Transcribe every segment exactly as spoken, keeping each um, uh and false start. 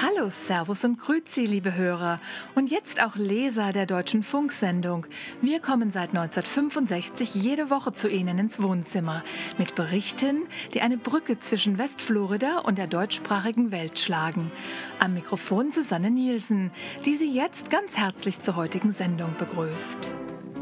Hallo, Servus und Grüezi, liebe Hörer. Und jetzt auch Leser der Deutschen Funksendung. Wir kommen seit neunzehnhundertfünfundsechzig jede Woche zu Ihnen ins Wohnzimmer mit Berichten, die eine Brücke zwischen Westflorida und der deutschsprachigen Welt schlagen. Am Mikrofon Susanne Nielsen, die Sie jetzt ganz herzlich zur heutigen Sendung begrüßt.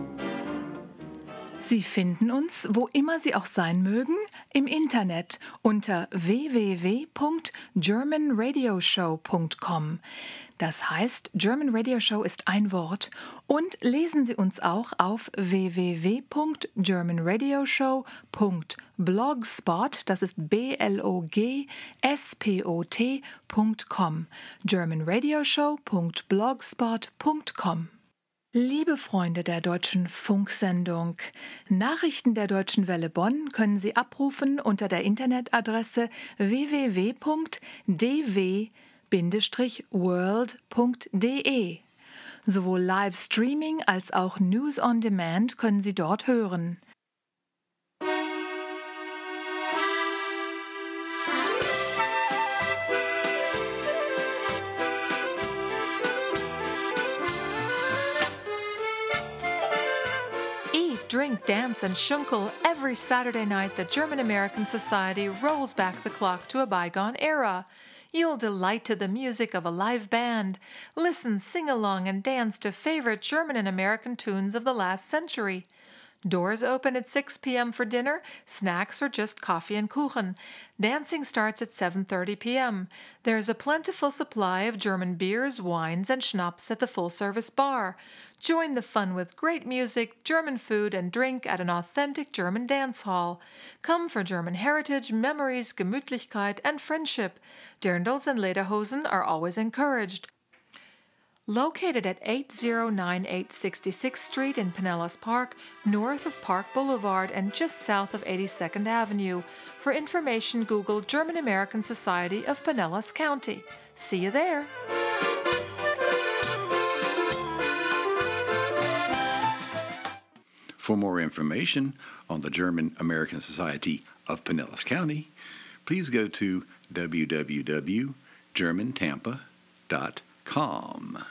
Sie finden uns, wo immer Sie auch sein mögen, im Internet unter w w w punkt german radio show punkt com. Das heißt, German Radio Show ist ein Wort. Und lesen Sie uns auch auf w w w punkt german radio show punkt blogspot, das ist B L O G S P O T punkt com, german radio show punkt blogspot punkt com. Liebe Freunde der Deutschen Funksendung, Nachrichten der Deutschen Welle Bonn können Sie abrufen unter der Internetadresse w w w punkt d w Bindestrich world punkt d e. Sowohl Livestreaming als auch News on Demand können Sie dort hören. Drink, dance, and schunkel. Every Saturday night, the German-American Society rolls back the clock to a bygone era. You'll delight to the music of a live band, listen, sing along, and dance to favorite German and American tunes of the last century. Doors open at six p.m. for dinner, snacks, or just coffee and kuchen. Dancing starts at seven thirty p.m. There's a plentiful supply of German beers, wines, and schnapps at the full-service bar. Join the fun with great music, German food, and drink at an authentic German dance hall. Come for German heritage, memories, Gemütlichkeit, and friendship. Dirndls and lederhosen are always encouraged. Located at eighty ninety-eight sixty-sixth Street in Pinellas Park, north of Park Boulevard and just south of eighty-second Avenue. For information, Google German-American Society of Pinellas County. See you there! For more information on the German-American Society of Pinellas County, please go to w w w dot german tampa dot com.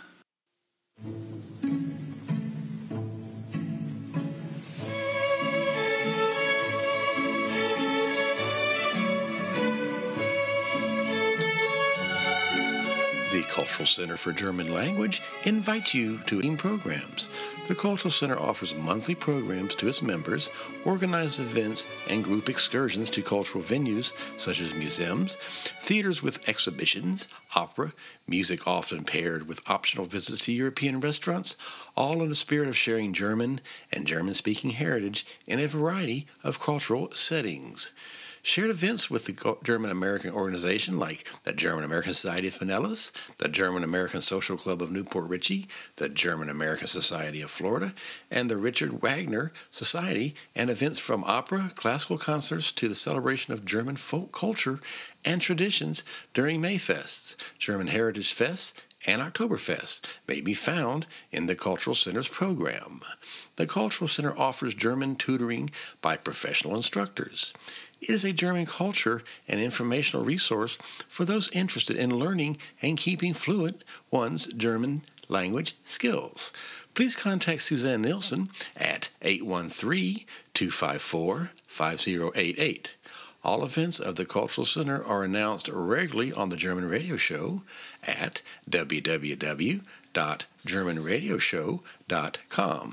The Cultural Center for German Language invites you to in programs. The Cultural Center offers monthly programs to its members, organizes events and group excursions to cultural venues such as museums, theaters with exhibitions, opera, music often paired with optional visits to European restaurants, all in the spirit of sharing German and German-speaking heritage in a variety of cultural settings. Shared events with the German-American organization like the German-American Society of Pinellas, the German-American Social Club of Newport Richey, the German-American Society of Florida, and the Richard Wagner Society, and events from opera, classical concerts to the celebration of German folk culture and traditions during Mayfests, German Heritage Fests, and Oktoberfest may be found in the Cultural Center's program. The Cultural Center offers German tutoring by professional instructors. It is a German culture and informational resource for those interested in learning and keeping fluent one's German language skills. Please contact Suzanne Nielsen at eight one three, two five four, five zero eight eight. All events of the Cultural Center are announced regularly on the German Radio Show at w w w dot german radio show dot com.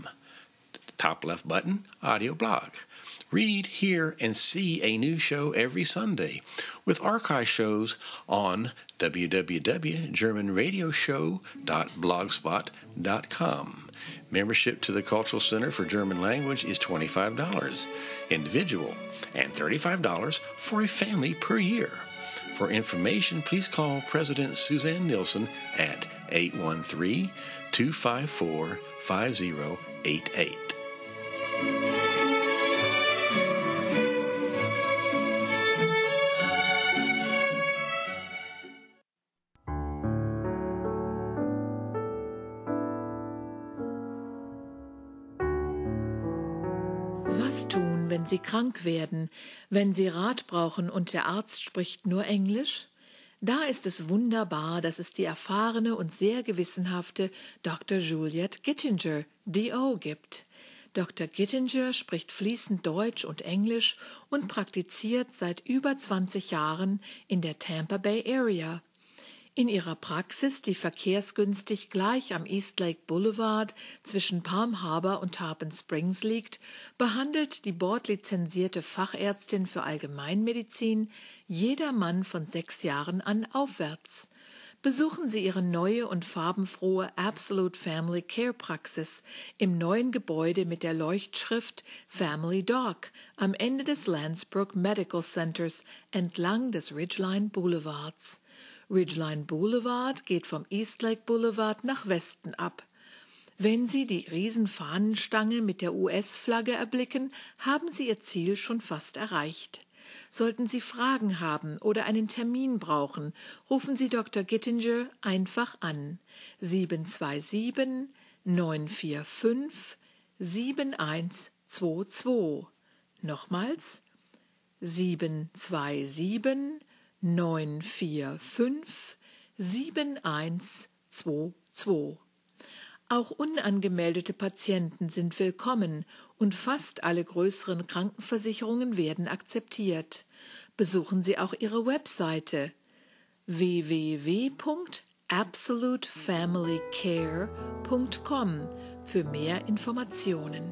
Top left button, audio blog. Read, hear, and see a new show every Sunday with archive shows on w w w dot german radio show dot blogspot dot com. Membership to the Cultural Center for German Language is twenty-five dollars individual and thirty-five dollars for a family per year. For information, please call President Suzanne Nielsen at eight one three, two five four, five zero eight eight. Was tun, wenn Sie krank werden, wenn Sie Rat brauchen und der Arzt spricht nur Englisch? Da ist es wunderbar, dass es die erfahrene und sehr gewissenhafte Doktor Juliet Gittinger, D O, gibt. Doktor Gittinger spricht fließend Deutsch und Englisch und praktiziert seit über zwanzig Jahren in der Tampa Bay Area. In ihrer Praxis, die verkehrsgünstig gleich am East Lake Boulevard zwischen Palm Harbor und Tarpon Springs liegt, behandelt die bordlizenzierte Fachärztin für Allgemeinmedizin jedermann von sechs Jahren an aufwärts. Besuchen Sie Ihre neue und farbenfrohe Absolute Family Care Praxis im neuen Gebäude mit der Leuchtschrift Family Doc am Ende des Landsbrook Medical Centers entlang des Ridgeline Boulevards. Ridgeline Boulevard geht vom East Lake Boulevard nach Westen ab. Wenn Sie die Riesenfahnenstange mit der U S-Flagge erblicken, haben Sie Ihr Ziel schon fast erreicht. Sollten Sie Fragen haben oder einen Termin brauchen, rufen Sie Doktor Gittinger einfach an. sieben zwei sieben, neun vier fünf, sieben eins zwei zwei. Nochmals sieben zwei sieben, neun vier fünf, sieben eins zwei zwei. Auch unangemeldete Patienten sind willkommen und fast alle größeren Krankenversicherungen werden akzeptiert. Besuchen Sie auch ihre Webseite w w w punkt absolute family care punkt com für mehr Informationen.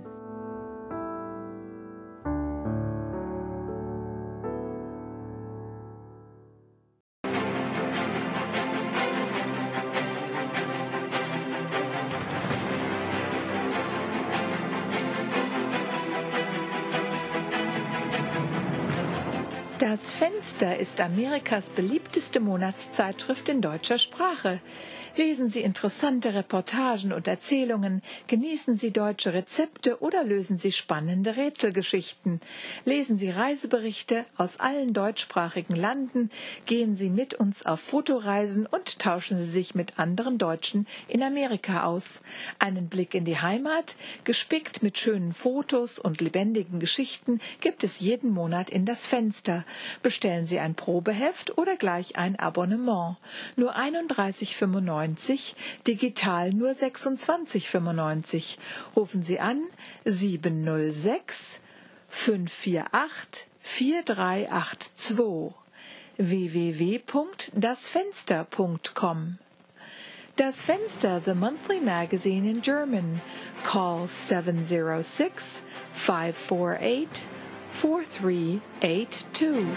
Das Fenster ist Amerikas beliebteste Monatszeitschrift in deutscher Sprache. Lesen Sie interessante Reportagen und Erzählungen, genießen Sie deutsche Rezepte oder lösen Sie spannende Rätselgeschichten. Lesen Sie Reiseberichte aus allen deutschsprachigen Landen, gehen Sie mit uns auf Fotoreisen und tauschen Sie sich mit anderen Deutschen in Amerika aus. Einen Blick in die Heimat, gespickt mit schönen Fotos und lebendigen Geschichten, gibt es jeden Monat in das Fenster. Bestellen Sie ein Probeheft oder gleich ein Abonnement. Nur einunddreißig fünfundneunzig, digital nur sechsundzwanzig fünfundneunzig. Rufen Sie an sieben null sechs, fünf vier acht, vier drei acht zwei w w w punkt das fenster punkt com. Das Fenster, the monthly magazine in German. Call seven zero six, five four eight, four three eight two.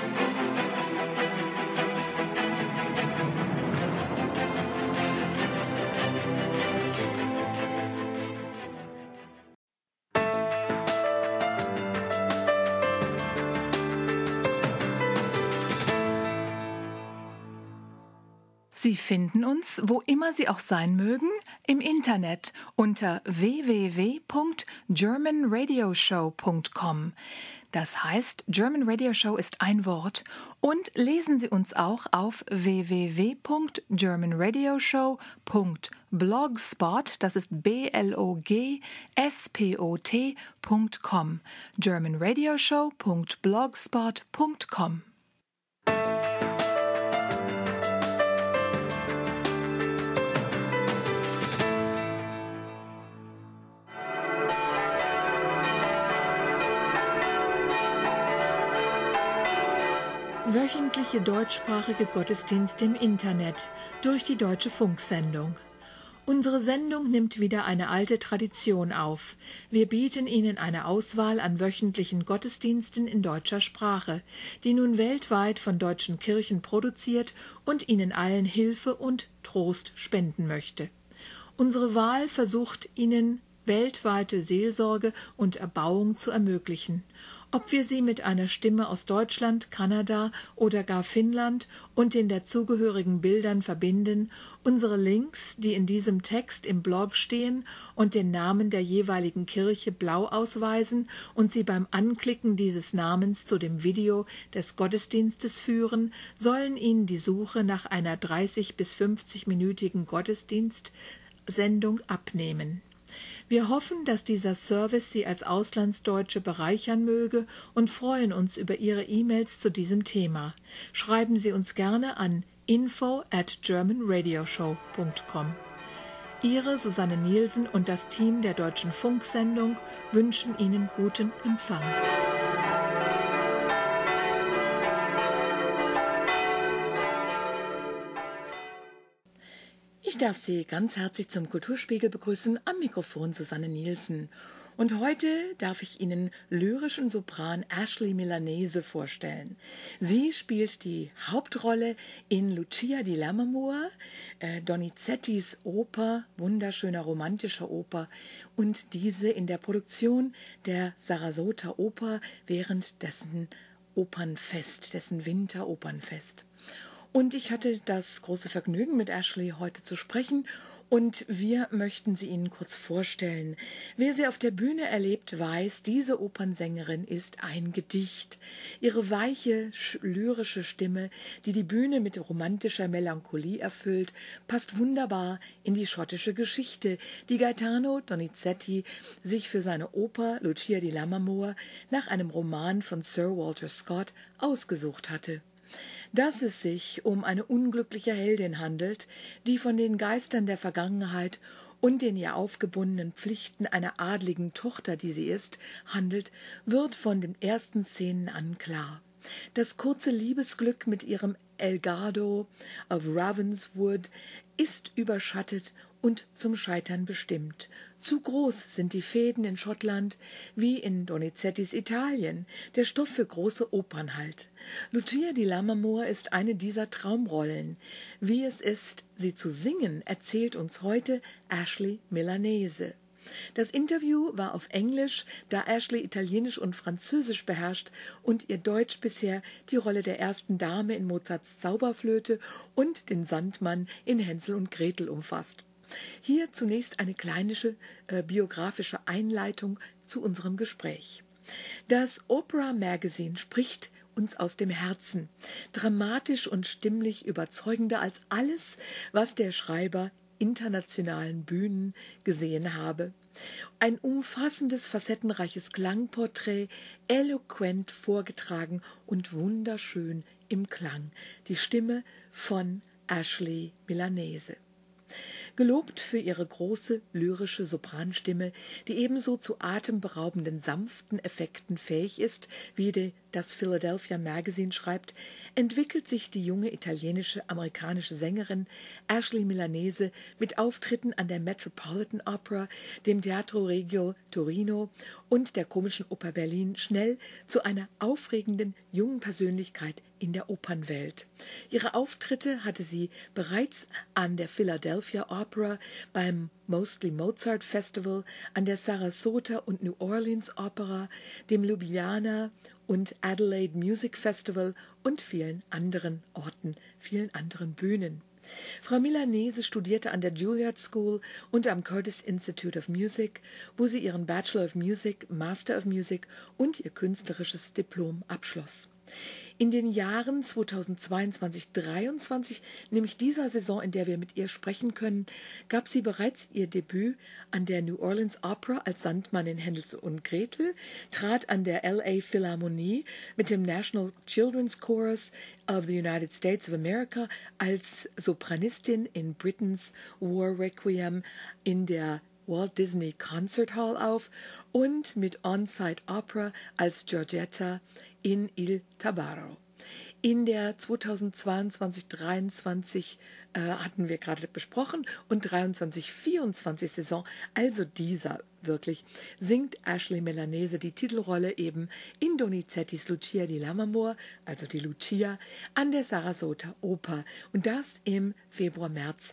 Sie finden uns, wo immer Sie auch sein mögen, im Internet unter w w w punkt german radio show punkt com. Das heißt, German Radio Show ist ein Wort. Und lesen Sie uns auch auf w w w punkt german radio show punkt blogspot, das ist B L O G S P O T punkt com. german radio show punkt blogspot punkt com. Wöchentliche deutschsprachige Gottesdienste im Internet durch die Deutsche Funksendung. Unsere Sendung nimmt wieder eine alte Tradition auf. Wir bieten Ihnen eine Auswahl an wöchentlichen Gottesdiensten in deutscher Sprache, die nun weltweit von deutschen Kirchen produziert und Ihnen allen Hilfe und Trost spenden möchte. Unsere Wahl versucht Ihnen weltweite Seelsorge und Erbauung zu ermöglichen. Ob wir sie mit einer Stimme aus Deutschland, Kanada oder gar Finnland und den dazugehörigen Bildern verbinden, unsere Links, die in diesem Text im Blog stehen und den Namen der jeweiligen Kirche blau ausweisen und sie beim Anklicken dieses Namens zu dem Video des Gottesdienstes führen, sollen Ihnen die Suche nach einer dreißig- bis fünfzig-minütigen Gottesdienstsendung abnehmen. Wir hoffen, dass dieser Service Sie als Auslandsdeutsche bereichern möge und freuen uns über Ihre E-Mails zu diesem Thema. Schreiben Sie uns gerne an info at german radio show punkt com. Ihre Susanne Nielsen und das Team der Deutschen Funksendung wünschen Ihnen guten Empfang. Ich darf Sie ganz herzlich zum Kulturspiegel begrüßen, am Mikrofon Susanne Nielsen. Und heute darf ich Ihnen lyrischen Sopran Ashley Milanese vorstellen. Sie spielt die Hauptrolle in Lucia di Lammermoor, äh, Donizettis Oper, wunderschöner romantischer Oper, und diese in der Produktion der Sarasota Oper während dessen Opernfest, dessen Winteropernfest. Und ich hatte das große Vergnügen, mit Ashley heute zu sprechen, und wir möchten sie Ihnen kurz vorstellen. Wer sie auf der Bühne erlebt, weiß, diese Opernsängerin ist ein Gedicht. Ihre weiche, lyrische Stimme, die die Bühne mit romantischer Melancholie erfüllt, passt wunderbar in die schottische Geschichte, die Gaetano Donizetti sich für seine Oper Lucia di Lammermoor nach einem Roman von Sir Walter Scott ausgesucht hatte. Dass es sich um eine unglückliche Heldin handelt, die von den Geistern der Vergangenheit und den ihr aufgebundenen Pflichten einer adligen Tochter, die sie ist, handelt, wird von den ersten Szenen an klar. Das kurze Liebesglück mit ihrem Elgado of Ravenswood ist überschattet und zum Scheitern bestimmt. Zu groß sind die Fäden in Schottland wie in Donizettis Italien, der Stoff für große Opern halt. Lucia di Lammermoor ist eine dieser Traumrollen. Wie es ist, sie zu singen, erzählt uns heute Ashley Milanese. Das Interview war auf Englisch, da Ashley Italienisch und Französisch beherrscht und ihr Deutsch bisher die Rolle der ersten Dame in Mozarts Zauberflöte und den Sandmann in Hänsel und Gretel umfasst. Hier zunächst eine kleine äh, biografische Einleitung zu unserem Gespräch. Das Opera Magazine spricht uns aus dem Herzen, dramatisch und stimmlich überzeugender als alles, was der Schreiber internationalen Bühnen gesehen habe. Ein umfassendes, facettenreiches Klangporträt, eloquent vorgetragen und wunderschön im Klang. Die Stimme von Ashley Milanese. Gelobt für ihre große lyrische Sopranstimme, die ebenso zu atemberaubenden sanften Effekten fähig ist, wie die, das Philadelphia Magazine schreibt, entwickelt sich die junge italienische-amerikanische Sängerin Ashley Milanese mit Auftritten an der Metropolitan Opera, dem Teatro Regio Torino und der Komischen Oper Berlin schnell zu einer aufregenden jungen Persönlichkeit in der Opernwelt. Ihre Auftritte hatte sie bereits an der Philadelphia Opera, beim Mostly Mozart Festival, an der Sarasota und New Orleans Opera, dem Ljubljana und Adelaide Music Festival und vielen anderen Orten, vielen anderen Bühnen. Frau Milanese studierte an der Juilliard School und am Curtis Institute of Music, wo sie ihren Bachelor of Music, Master of Music und ihr künstlerisches Diplom abschloss. In den Jahren zweitausendzweiundzwanzig dreiundzwanzig, nämlich dieser Saison, in der wir mit ihr sprechen können, gab sie bereits ihr Debüt an der New Orleans Opera als Sandmann in Hänsel und Gretel, trat an der L A Philharmonie mit dem National Children's Chorus of the United States of America als Sopranistin in Britain's War Requiem in der Walt Disney Concert Hall auf und mit On-Site Opera als Giorgetta in Il Tabarro. In der zweitausendzweiundzwanzig dreiundzwanzig äh, hatten wir gerade besprochen und dreiundzwanzig vierundzwanzig Saison, also dieser wirklich, singt Ashley Milanese die Titelrolle eben in Donizettis Lucia di Lammermoor, also die Lucia, an der Sarasota Oper, und das im Februar März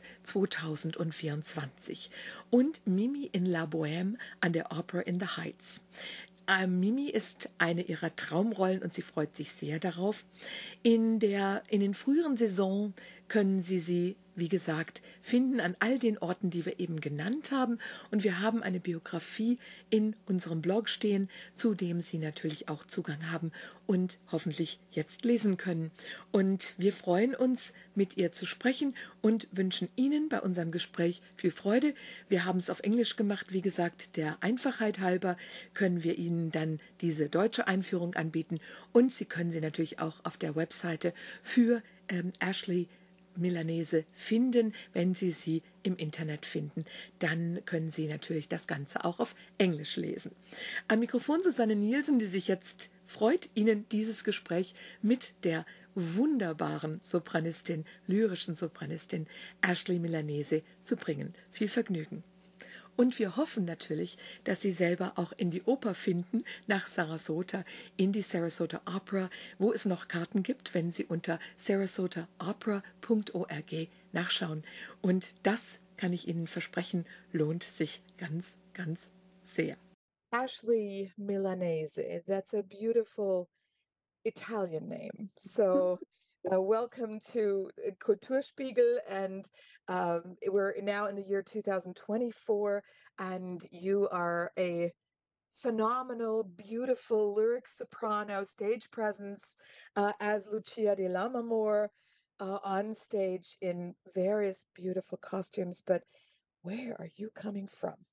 zweitausendvierundzwanzig, und Mimi in La Bohème an der Opera in the Heights. Ähm, Mimi ist eine ihrer Traumrollen und sie freut sich sehr darauf. In der, in den früheren Saison können Sie sie, wie gesagt, finden an all den Orten, die wir eben genannt haben. Und wir haben eine Biografie in unserem Blog stehen, zu dem Sie natürlich auch Zugang haben und hoffentlich jetzt lesen können. Und wir freuen uns, mit ihr zu sprechen und wünschen Ihnen bei unserem Gespräch viel Freude. Wir haben es auf Englisch gemacht. Wie gesagt, der Einfachheit halber können wir Ihnen dann diese deutsche Einführung anbieten. Und Sie können sie natürlich auch auf der Webseite für ähm, Ashley Milanese finden, wenn Sie sie im Internet finden. Dann können Sie natürlich das Ganze auch auf Englisch lesen. Am Mikrofon Susanne Nielsen, die sich jetzt freut, Ihnen dieses Gespräch mit der wunderbaren Sopranistin, lyrischen Sopranistin Ashley Milanese zu bringen. Viel Vergnügen. Und wir hoffen natürlich, dass Sie selber auch in die Oper finden, nach Sarasota, in die Sarasota Opera, wo es noch Karten gibt, wenn Sie unter sarasota opera punkt org nachschauen. Und das kann ich Ihnen versprechen, lohnt sich ganz, ganz sehr. Ashley Milanese, that's a beautiful Italian name. So uh, welcome to uh, Kulturspiegel, and um, we're now in the year two thousand twenty-four, and you are a phenomenal, beautiful lyric soprano stage presence uh, as Lucia di Lammermoor uh, on stage in various beautiful costumes. But where are you coming from?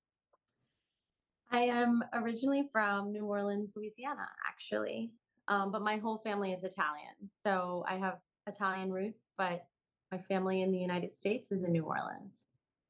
I am originally from New Orleans, Louisiana, actually. Um, but my whole family is Italian. So I have Italian roots, but my family in the United States is in New Orleans.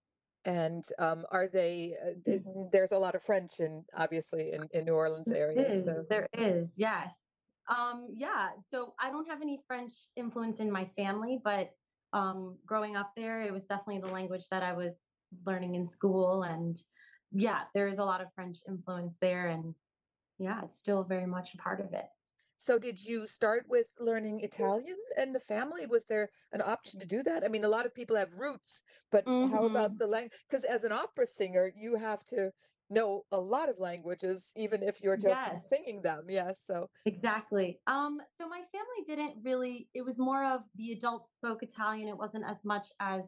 And um, are they? Uh, th- there's a lot of French in obviously in, in New Orleans There area. is, So there is, yes. Um, yeah, so I don't have any French influence in my family, but um, growing up there, it was definitely the language that I was learning in school. And yeah, there is a lot of French influence there. And yeah, it's still very much a part of it. So did you start with learning Italian in the family? Was there an option to do that? I mean, a lot of people have roots, but how about Hmm. the language? Because as an opera singer, you have to know a lot of languages, even if you're just Yes. singing them. Yes. So Exactly. Um, so my family didn't really, it was more of the adults spoke Italian. It wasn't as much as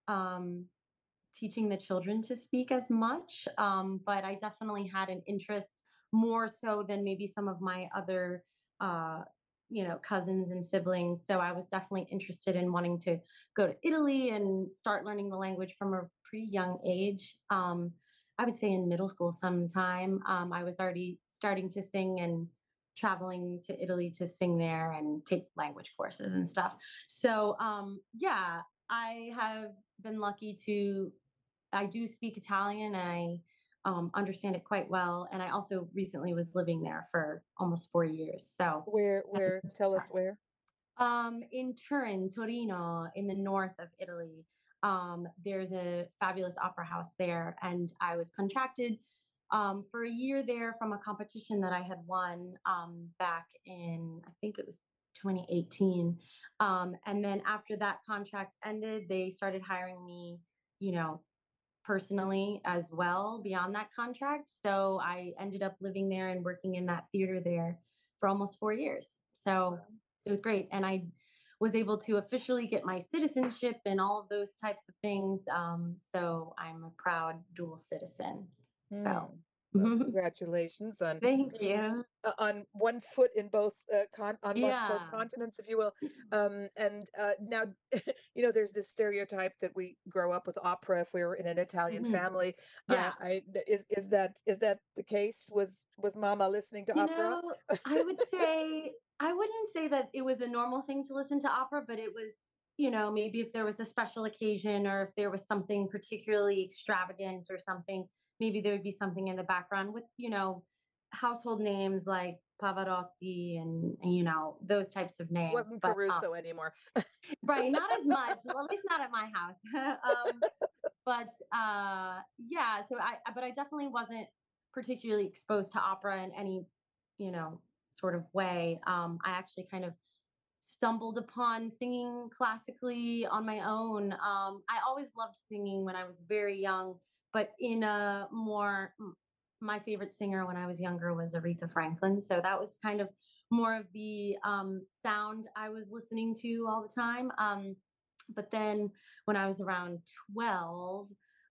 um, teaching the children to speak as much. Um, but I definitely had an interest more so than maybe some of my other, uh, you know, cousins and siblings. So I was definitely interested in wanting to go to Italy and start learning the language from a pretty young age. Um, I would say in middle school sometime. Um, I was already starting to sing and traveling to Italy to sing there and take language courses and stuff. So um, yeah, I have been lucky to I do speak Italian and I um, understand it quite well. And I also recently was living there for almost four years. So, where, where? Tell us where. um, in Turin, Torino, in the north of Italy, um, there's a fabulous opera house there. And I was contracted um, for a year there from a competition that I had won um, back in, I think it was twenty eighteen. Um, and then after that contract ended, they started hiring me, you know, personally as well beyond that contract. So I ended up living there and working in that theater there for almost four years. So it was great. And I was able to officially get my citizenship and all of those types of things. Um, so I'm a proud dual citizen. So Hmm. Well, congratulations on thank being you. uh, on one foot in both uh, con on both, both Yeah. continents, if you will. Um, and uh, now, you know, there's this stereotype that we grow up with opera if we were in an Italian Mhm. family. Uh, Yeah. I th- is is that is that the case? Was was Mama listening to You opera? know, I would say I wouldn't say that it was a normal thing to listen to opera, but it was, you know, maybe if there was a special occasion or if there was something particularly extravagant or something, maybe there would be something in the background with, you know, household names like Pavarotti and, and you know, those types of names. Wasn't But um, Caruso anymore? right, not as much, well, at least not at my house. um, but uh yeah, so I I- but I definitely wasn't particularly exposed to opera in any, you know, sort of way. um I actually kind of stumbled upon singing classically on my own. um I always loved singing when I was very young, but in a more m- my favorite singer when I was younger was Aretha Franklin, so that was kind of more of the um sound I was listening to all the time. Um but then when I was around twelve,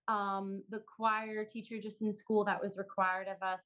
um, the choir teacher just in school that was required of us,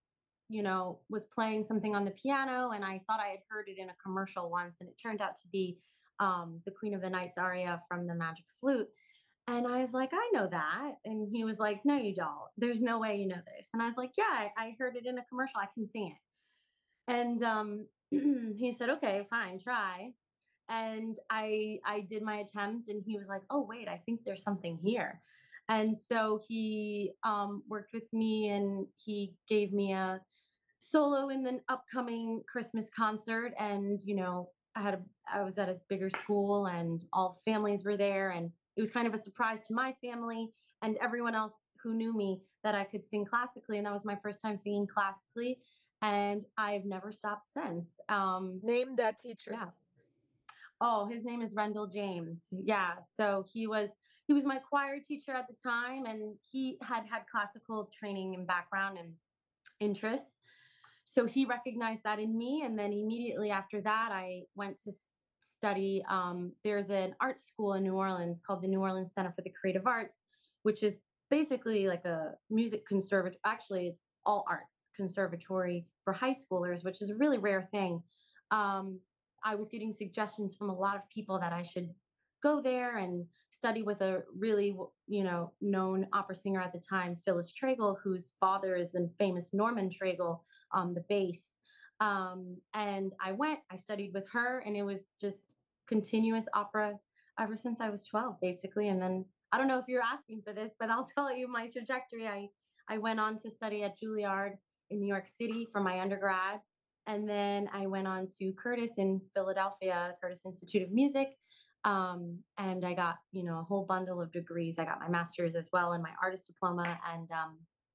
you know, was playing something on the piano. And I thought I had heard it in a commercial once. And it turned out to be um, the Queen of the Nights aria from the Magic Flute. And I was like, I know that. And he was like, no, you don't. There's no way you know this. And I was like, yeah, I, I heard it in a commercial. I can sing it. And um, he said, okay, fine, try. and I I did my attempt, and he was like, "Oh wait, I think there's something here." And so he um, worked with me, and he gave me a solo in the upcoming Christmas concert. And you know, I had a I was at a bigger school, and all families were there, and it was kind of a surprise to my family and everyone else who knew me that I could sing classically, and that was my first time singing classically, and I've never stopped since. Um, Name that teacher. yeah. Oh, his name is Rendell James. Yeah. So he was he was my choir teacher at the time, and he had had classical training and background and interests. So he recognized that in me, and then immediately after that, I went to s- study. Um, there's an art school in New Orleans called the New Orleans Center for the Creative Arts, which is basically like a music conservatory. Actually, it's all arts conservatory for high schoolers, which is a really rare thing. Um, I was getting suggestions from a lot of people that I should go there and study with a really, you know, known opera singer at the time, Phyllis Tragle, whose father is the famous Norman Tragle, um, the bass. Um, and I went, I studied with her, and it was just continuous opera ever since I was twelve, basically. And then I don't know if you're asking for this, but I'll tell you my trajectory. I, I went on to study at Juilliard in New York City for my undergrad. And then I went on to Curtis in Philadelphia, Curtis Institute of Music. Um, and I got, you know, a whole bundle of degrees. I got my master's as well and my artist diploma. And um,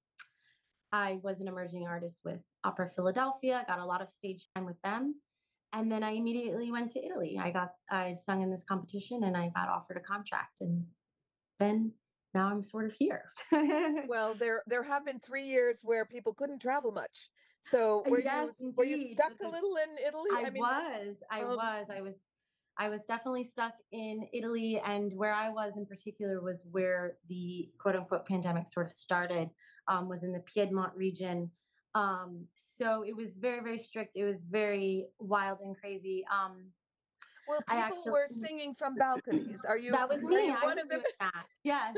I was an emerging artist with Opera Philadelphia, got a lot of stage time with them. And then I immediately went to Italy. I got, I had sung in this competition, and I got offered a contract. And then now I'm sort of here. Well, there there have been three years where people couldn't travel much. So were you Yes, s- were you indeed. stuck With a the little in Italy? I I mean, was, I um, was, I was, I was definitely stuck in Italy, and where I was in particular was where the quote unquote pandemic sort of started, um, was in the Piedmont region. Um, so it was very, very strict. It was very wild and crazy. Um, well, I people actually, were singing from balconies. Are you that was are me. you I one was of them? doing that. Yes.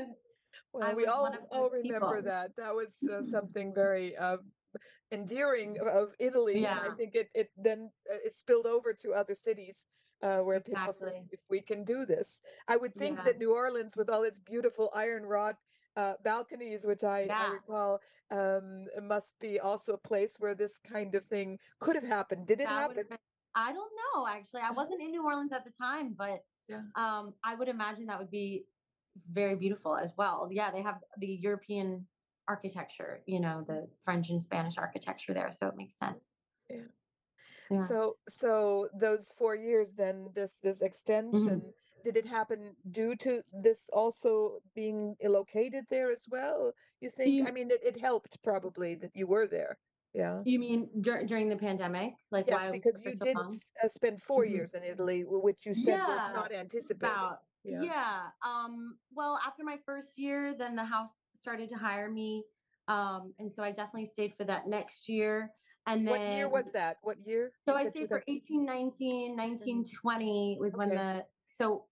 Well, I we was one all of all those remember people. that. That was uh, something very uh, endearing of, of Italy, and I Yeah, think it it then uh, it spilled over to other cities uh, where people said, exactly. if we can do this. I would think Yeah. that New Orleans, with all its beautiful iron wrought uh, balconies, which I I Yeah. recall, um, must be also a place where this kind of thing could have happened. Did it That would happen? have been, I don't know, actually. I wasn't in New Orleans at the time, but Yeah. um, I would imagine that would be very beautiful as well. Yeah, they have the European architecture, you know, the French and Spanish architecture there, so it makes sense. Yeah. Yeah. So so those four years then, this this Mhm. extension, did it happen due to this also being located there as well, you think? I You mean, it it helped probably that you were there. Yeah. you mean dur during the pandemic, like why Yes, I was because there for you so did long? s uh, spend four Mhm. years in Italy, w which you said was Yeah, not anticipated. about. Yeah. Yeah. Um, well, after my first year, then the house started to hire me. Um, and so I definitely stayed for that next year. And What year then, was that? What year? so You I said stayed for two thousand. eighteen, nineteen, nineteen, Mhm. twenty was when Okay. the, so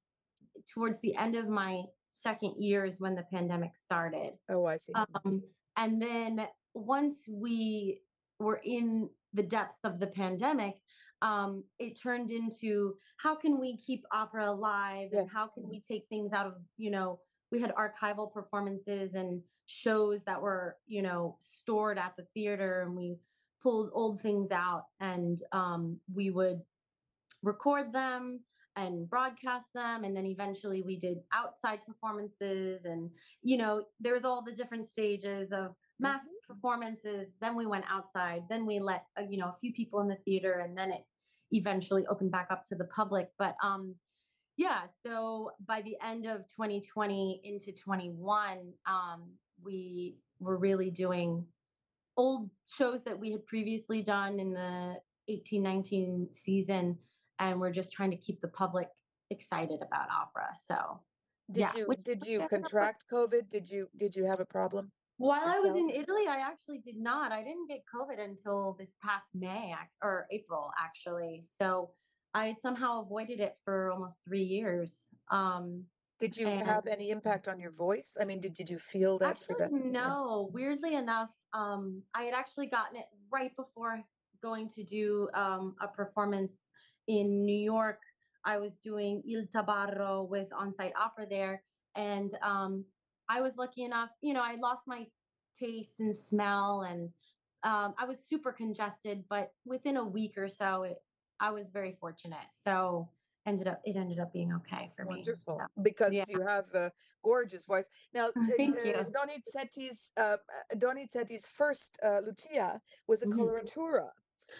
towards the end of my second year is when the pandemic started. Oh, I see. Um, and then once we were in the depths of the pandemic, um, it turned into how can we keep opera alive, and how Yes. can we take things out of, you know, we had archival performances and shows that were, you know, stored at the theater, and we pulled old things out, and um, we would record them and broadcast them, and then eventually we did outside performances, and you know there was all the different stages of masked Mhm. performances, then we went outside, then we let uh, you know a few people in the theater, and then it eventually opened back up to the public. But um yeah, so by the end of twenty twenty into twenty-one, um we were really doing old shows that we had previously done in the eighteen nineteen season, and we're just trying to keep the public excited about opera. So Did yeah, you which did which you ended up with. contract COVID? Did you did you have a problem While I was yourself? in Italy, I actually did not. I didn't get COVID until this past May ac- or April, actually. So I had somehow avoided it for almost three years. Um, Did you and have any impact on your voice? I mean, did did you feel that for actually, that? Yeah. no. Weirdly enough, um, I had actually gotten it right before going to do um, a performance in New York, I was doing Il Tabarro with on-site opera there, and um, I was lucky enough. You know, I lost my taste and smell, and um, I was super congested. But within a week or so, it, I was very fortunate. So ended up it ended up being okay for me. So, Wonderful, because yeah, you have a gorgeous voice. Now, uh, thank uh, you. Donizetti's uh, uh, Donizetti's first uh, Lucia was a Mhm. coloratura.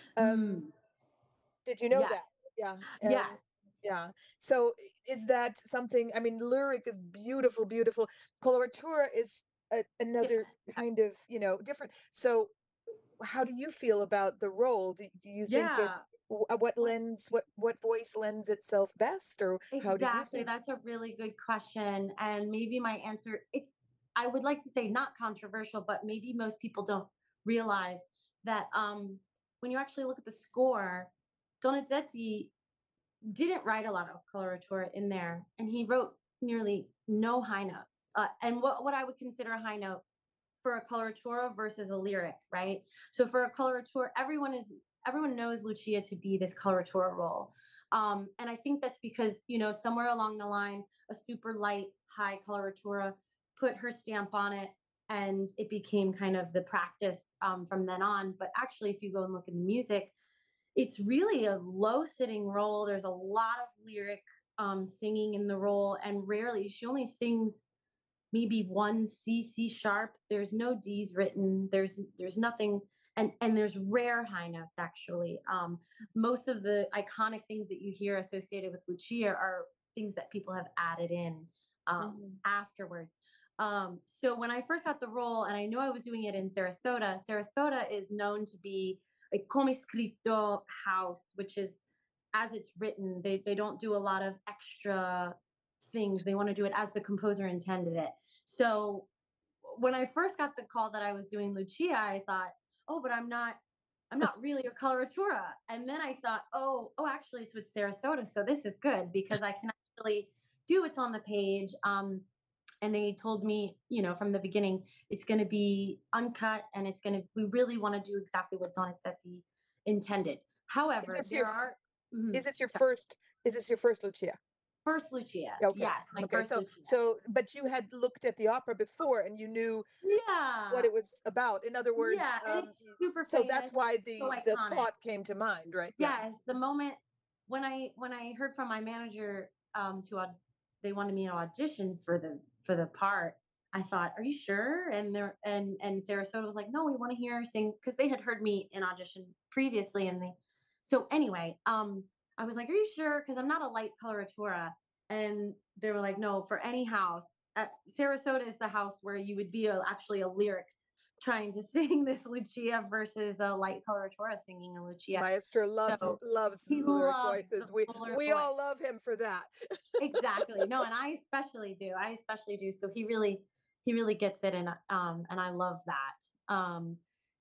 Um, Mm, did you know yes, that? Yeah, and yes, yeah. So, i- is that something? I mean, lyric is beautiful, beautiful. Coloratura is a, another different. kind of, you know, different. So, how do you feel about the role? Do, do you think it? Yeah. w- uh, What lends? What what voice lends itself best, or how do you Exactly. think? That's a really good question. And maybe my answer, it's, I would like to say not controversial, but maybe most people don't realize that um, when you actually look at the score, Donizetti didn't write a lot of coloratura in there, and he wrote nearly no high notes. Uh, and what, what I would consider a high note for a coloratura versus a lyric, right? So for a coloratura, everyone is everyone knows Lucia to be this coloratura role, um, and I think that's because you know somewhere along the line, a super light high coloratura put her stamp on it, and it became kind of the practice um, from then on. But actually, if you go and look at the music, it's really a low sitting role. There's a lot of lyric um, singing in the role, and rarely she only sings maybe one C C sharp. There's no D's written. There's there's nothing, and and there's rare high notes actually. Um, most of the iconic things that you hear associated with Lucia are things that people have added in um, Mhm. afterwards. Um, so when I first got the role, and I knew I was doing it in Sarasota, Sarasota is known to be a come scritto house, which is as it's written. They they don't do a lot of extra things. They want to do it as the composer intended it. So when I first got the call that I was doing Lucia, I thought, oh, but I'm not, I'm not really a coloratura. And then I thought, oh, oh, actually, it's with Sarasota, so this is good because I can actually do what's on the page. Um, and they told me, you know, from the beginning, it's going to be uncut, and it's going to. We really want to do exactly what Donizetti intended. Is However, this your there f- are mhm, is this your sorry, first is this your first Lucia? first Lucia. Okay. Yes, my Okay. first So Lucia. so but you had looked at the opera before and you knew what Yeah, it was about. In other words, yeah, and um, it's super so that's famous. why It's so the the iconic. thought came to mind, right? Yeah. Yes, the moment when I when I heard from my manager um to aud- they wanted me to audition for the for the part. I thought, "Are you sure?" And there and and Sarasota was like, "No, we want to hear her sing," because they had heard me in audition previously, and they. So anyway, um, I was like, "Are you sure?" Because I'm not a light coloratura, and they were like, "No, for any house, uh, Sarasota is the house where you would be a, actually a lyric trying to sing this Lucia versus a light coloratura singing a Lucia." Maestro loves So loves he lyric loves the voices. We fuller we voice. all love him for that. Exactly. No, and I especially do. I especially do. So he really he really gets it, and um and I love that. Um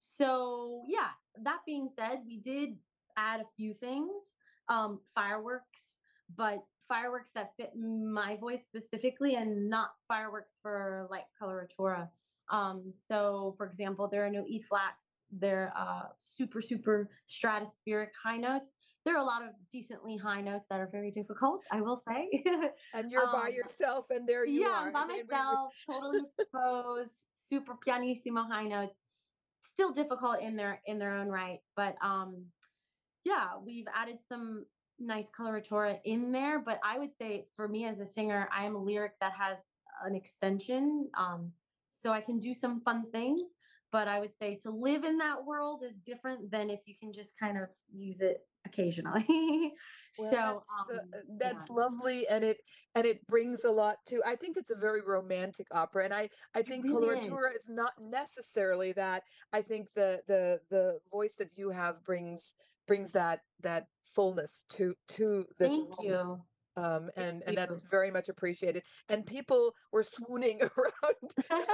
so yeah, that being said, we did add a few things. Um fireworks, but fireworks that fit my voice specifically and not fireworks for like coloratura. Um so for example, there are no E flats. They're uh super super stratospheric high notes. There are a lot of decently high notes that are very difficult, I will say. And you're by um, yourself and there you yeah, I'm are. by And, and we, we myself, totally exposed, super pianissimo high notes. Still difficult in their in their own right, but um, yeah, we've added some nice coloratura in there. But I would say for me as a singer, I am a lyric that has an extension, um, so I can do some fun things. But I would say to live in that world is different than if you can just kind of use it occasionally. Well, so that's uh, um, uh, yeah, that's lovely, and it and it brings a lot to. I think it's a very romantic opera, and I I it think really is. coloratura is not necessarily that. I think the the the voice that you have brings brings that that fullness to to this Thank role. you. Um, Thank and and that's you. very much appreciated. And people were swooning around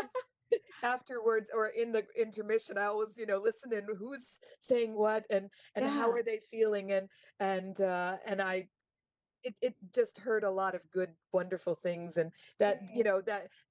afterwards or in the intermission. I always, you know, listen and who's saying what and and how Yeah, are they feeling and and uh, and I it it just heard a lot of good, wonderful things, and that, you great. know, that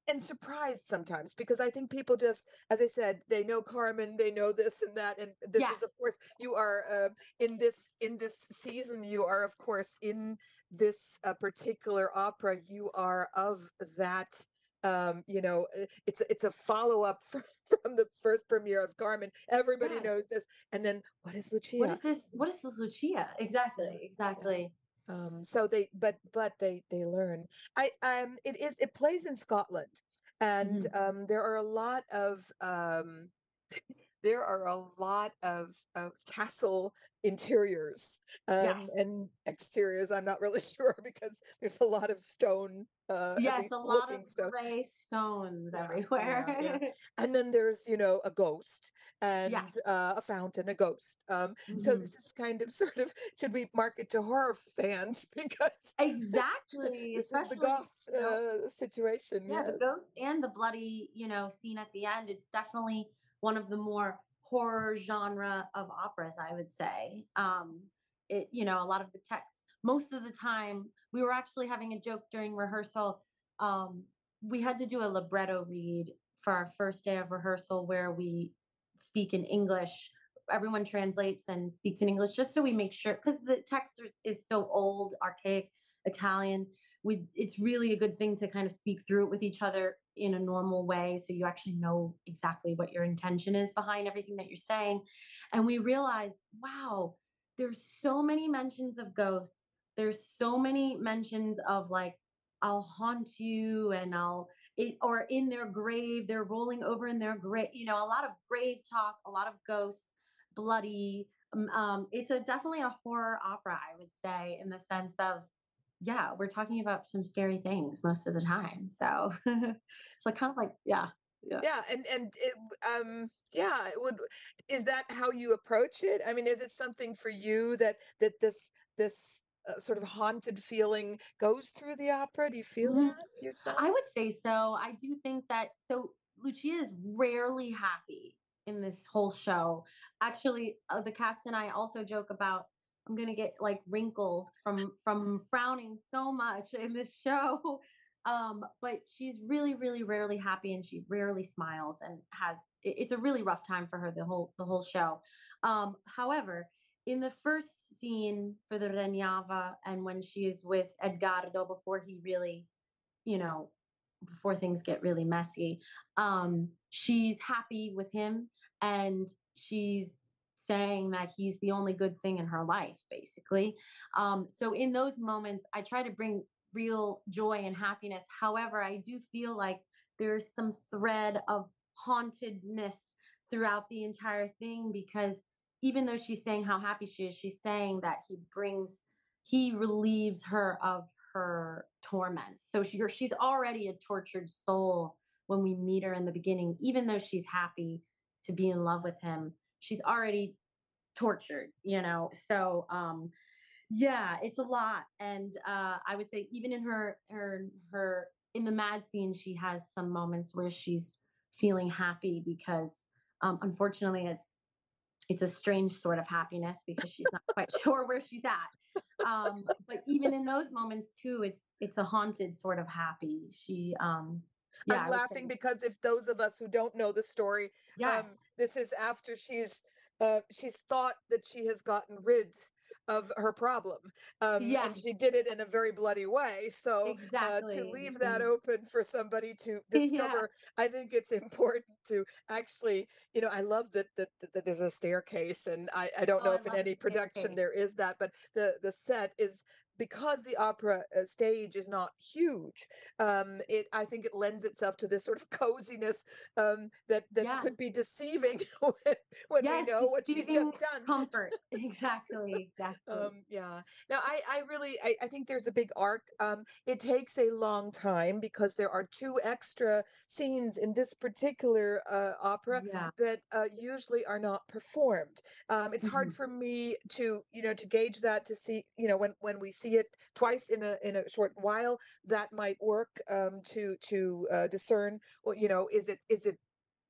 and surprised sometimes because I think people just, as I said, they know Carmen, they know this and that, and this is, of Yes. course, you are uh, in this in this season. You are, of course, in this uh, particular opera. You are of that. Um, you know, uh, it's a- it's a follow up from, from the first premiere of Carmen. Everybody Yes. knows this, and then what is What Lucia? is this? What is this Lucia? Yeah, Exactly. yeah. Exactly. Um, so they, but but they they learn. I um, it is it plays in Scotland, and Mhm. um, there are a lot of um, there are a lot of, of castle interiors Yes. um, and exteriors. I'm not really sure because there's a lot of stone, uh, at Yes. A least lot of looking stone. gray stones Yeah, everywhere. yeah, yeah. And then there's, you know, a ghost and Yes. uh, a fountain, a ghost. Um, so Mhm. this is kind of sort of, should we market to horror fans because Exactly. this is the Especially, goth you know, uh, situation. yeah, the Yes. ghost and the bloody, you know, scene at the end. It's definitely one of the more horror genre of operas, I would say. Um, it, you know, a lot of the text. Most of the time, we were actually having a joke during rehearsal. Um, we had to do a libretto read for our first day of rehearsal where we speak in English. Everyone translates and speaks in English just so we make sure, because the text is, is so old, archaic Italian. We It's really a good thing to kind of speak through it with each other in a normal way so you actually know exactly what your intention is behind everything that you're saying. And we realized, wow, there's so many mentions of ghosts. There's so many mentions of like, I'll haunt you and I'll it, or in their grave, they're rolling over in their grave, you know, a lot of grave talk, a lot of ghosts, bloody. Um, um, it's a definitely a horror opera, I would say, in the sense of, yeah, we're talking about some scary things most of the time. So it's like kind of like, yeah, yeah. Yeah, and and it, um, yeah, it would. Is that how you approach it? I mean, is it something for you that that this this uh, sort of haunted feeling goes through the opera? Do you feel Mhm. that yourself? I would say so. I do think that so Lucia is rarely happy in this whole show. Actually, uh, the cast and I also joke about I'm gonna get like wrinkles from from frowning so much in this show. Um, but she's really, really rarely happy, and she rarely smiles, and has it- it's a really rough time for her the whole the whole show. Um, however, in the first scene for the Regnava, and when she is with Edgardo before he really, you know, before things get really messy, um, she's happy with him, and she's saying that he's the only good thing in her life, basically. Um, so in those moments, I try to bring real joy and happiness. However, I do feel like there's some thread of hauntedness throughout the entire thing because even though she's saying how happy she is, she's saying that he brings he relieves her of her torments. So she, she's already a tortured soul when we meet her in the beginning, even though she's happy to be in love with him. She's already tortured, you know. So um yeah, it's a lot. And uh I would say even in her her her in the mad scene, she has some moments where she's feeling happy because um unfortunately it's it's a strange sort of happiness because she's not quite sure where she's at. Um, but even in those moments too, it's it's a haunted sort of happy. She, um, yeah, I'm I would say laughing because if those of us who don't know the story, yes, um, this is after she's uh, she's thought that she has gotten rid of her problem, um, yes, and she did it in a very bloody way. So uh, to exactly. leave that Mhm. open for somebody to Yeah. discover, I think it's important to actually, you know, I love that that, that, that there's a staircase, and I, I don't Oh, know I if in love the any production staircase. there is that, but the the set is because the opera uh, stage is not huge, um, it I think it lends itself to this sort of coziness um, that that Yeah. could be deceiving when, when we Yes, know what she's deceiving just done. comfort. Exactly. Exactly. Um, yeah. Now, I, I really, I, I think there's a big arc. Um, it takes a long time because there are two extra scenes in this particular uh, opera Yeah. that uh, usually are not performed. Um, it's hard Mhm. for me to, you know, to gauge that to see, you know, when when we see it twice in a in a short while, that might work um, to to uh, discern. Well, you know, is it is it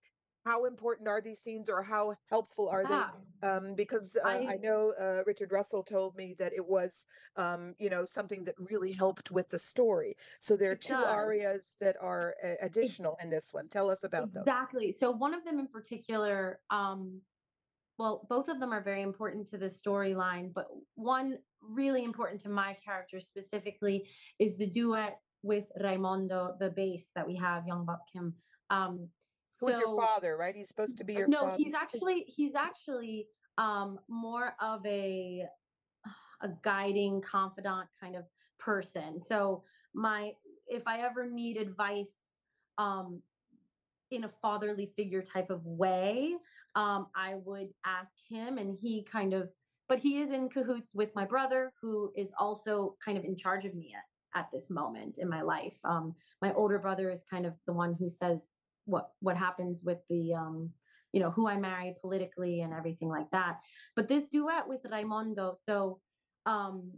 how important are these scenes, or how helpful are they? Yeah, Um, because uh, I I know uh, Richard Russell told me that it was, um, you know, something that really helped with the story. So there are it two does. arias that are uh, It, additional in this one. Tell us about those. exactly. So one of them in particular, um, well, both of them are very important to the storyline, but one really important to my character specifically is the duet with Raimondo, the bass that we have, Young Buck Kim. Um, Who is your so father, right? He's supposed to be your no, father. he's actually he's actually um, more of a a guiding confidant kind of person. So my if I ever need advice um, in a fatherly figure type of way, um, I would ask him, and he kind of, but he is in cahoots with my brother, who is also kind of in charge of me at, at this moment in my life. Um, my older brother is kind of the one who says what what happens with the, um, you know, who I marry politically and everything like that. But this duet with Raimondo, so um,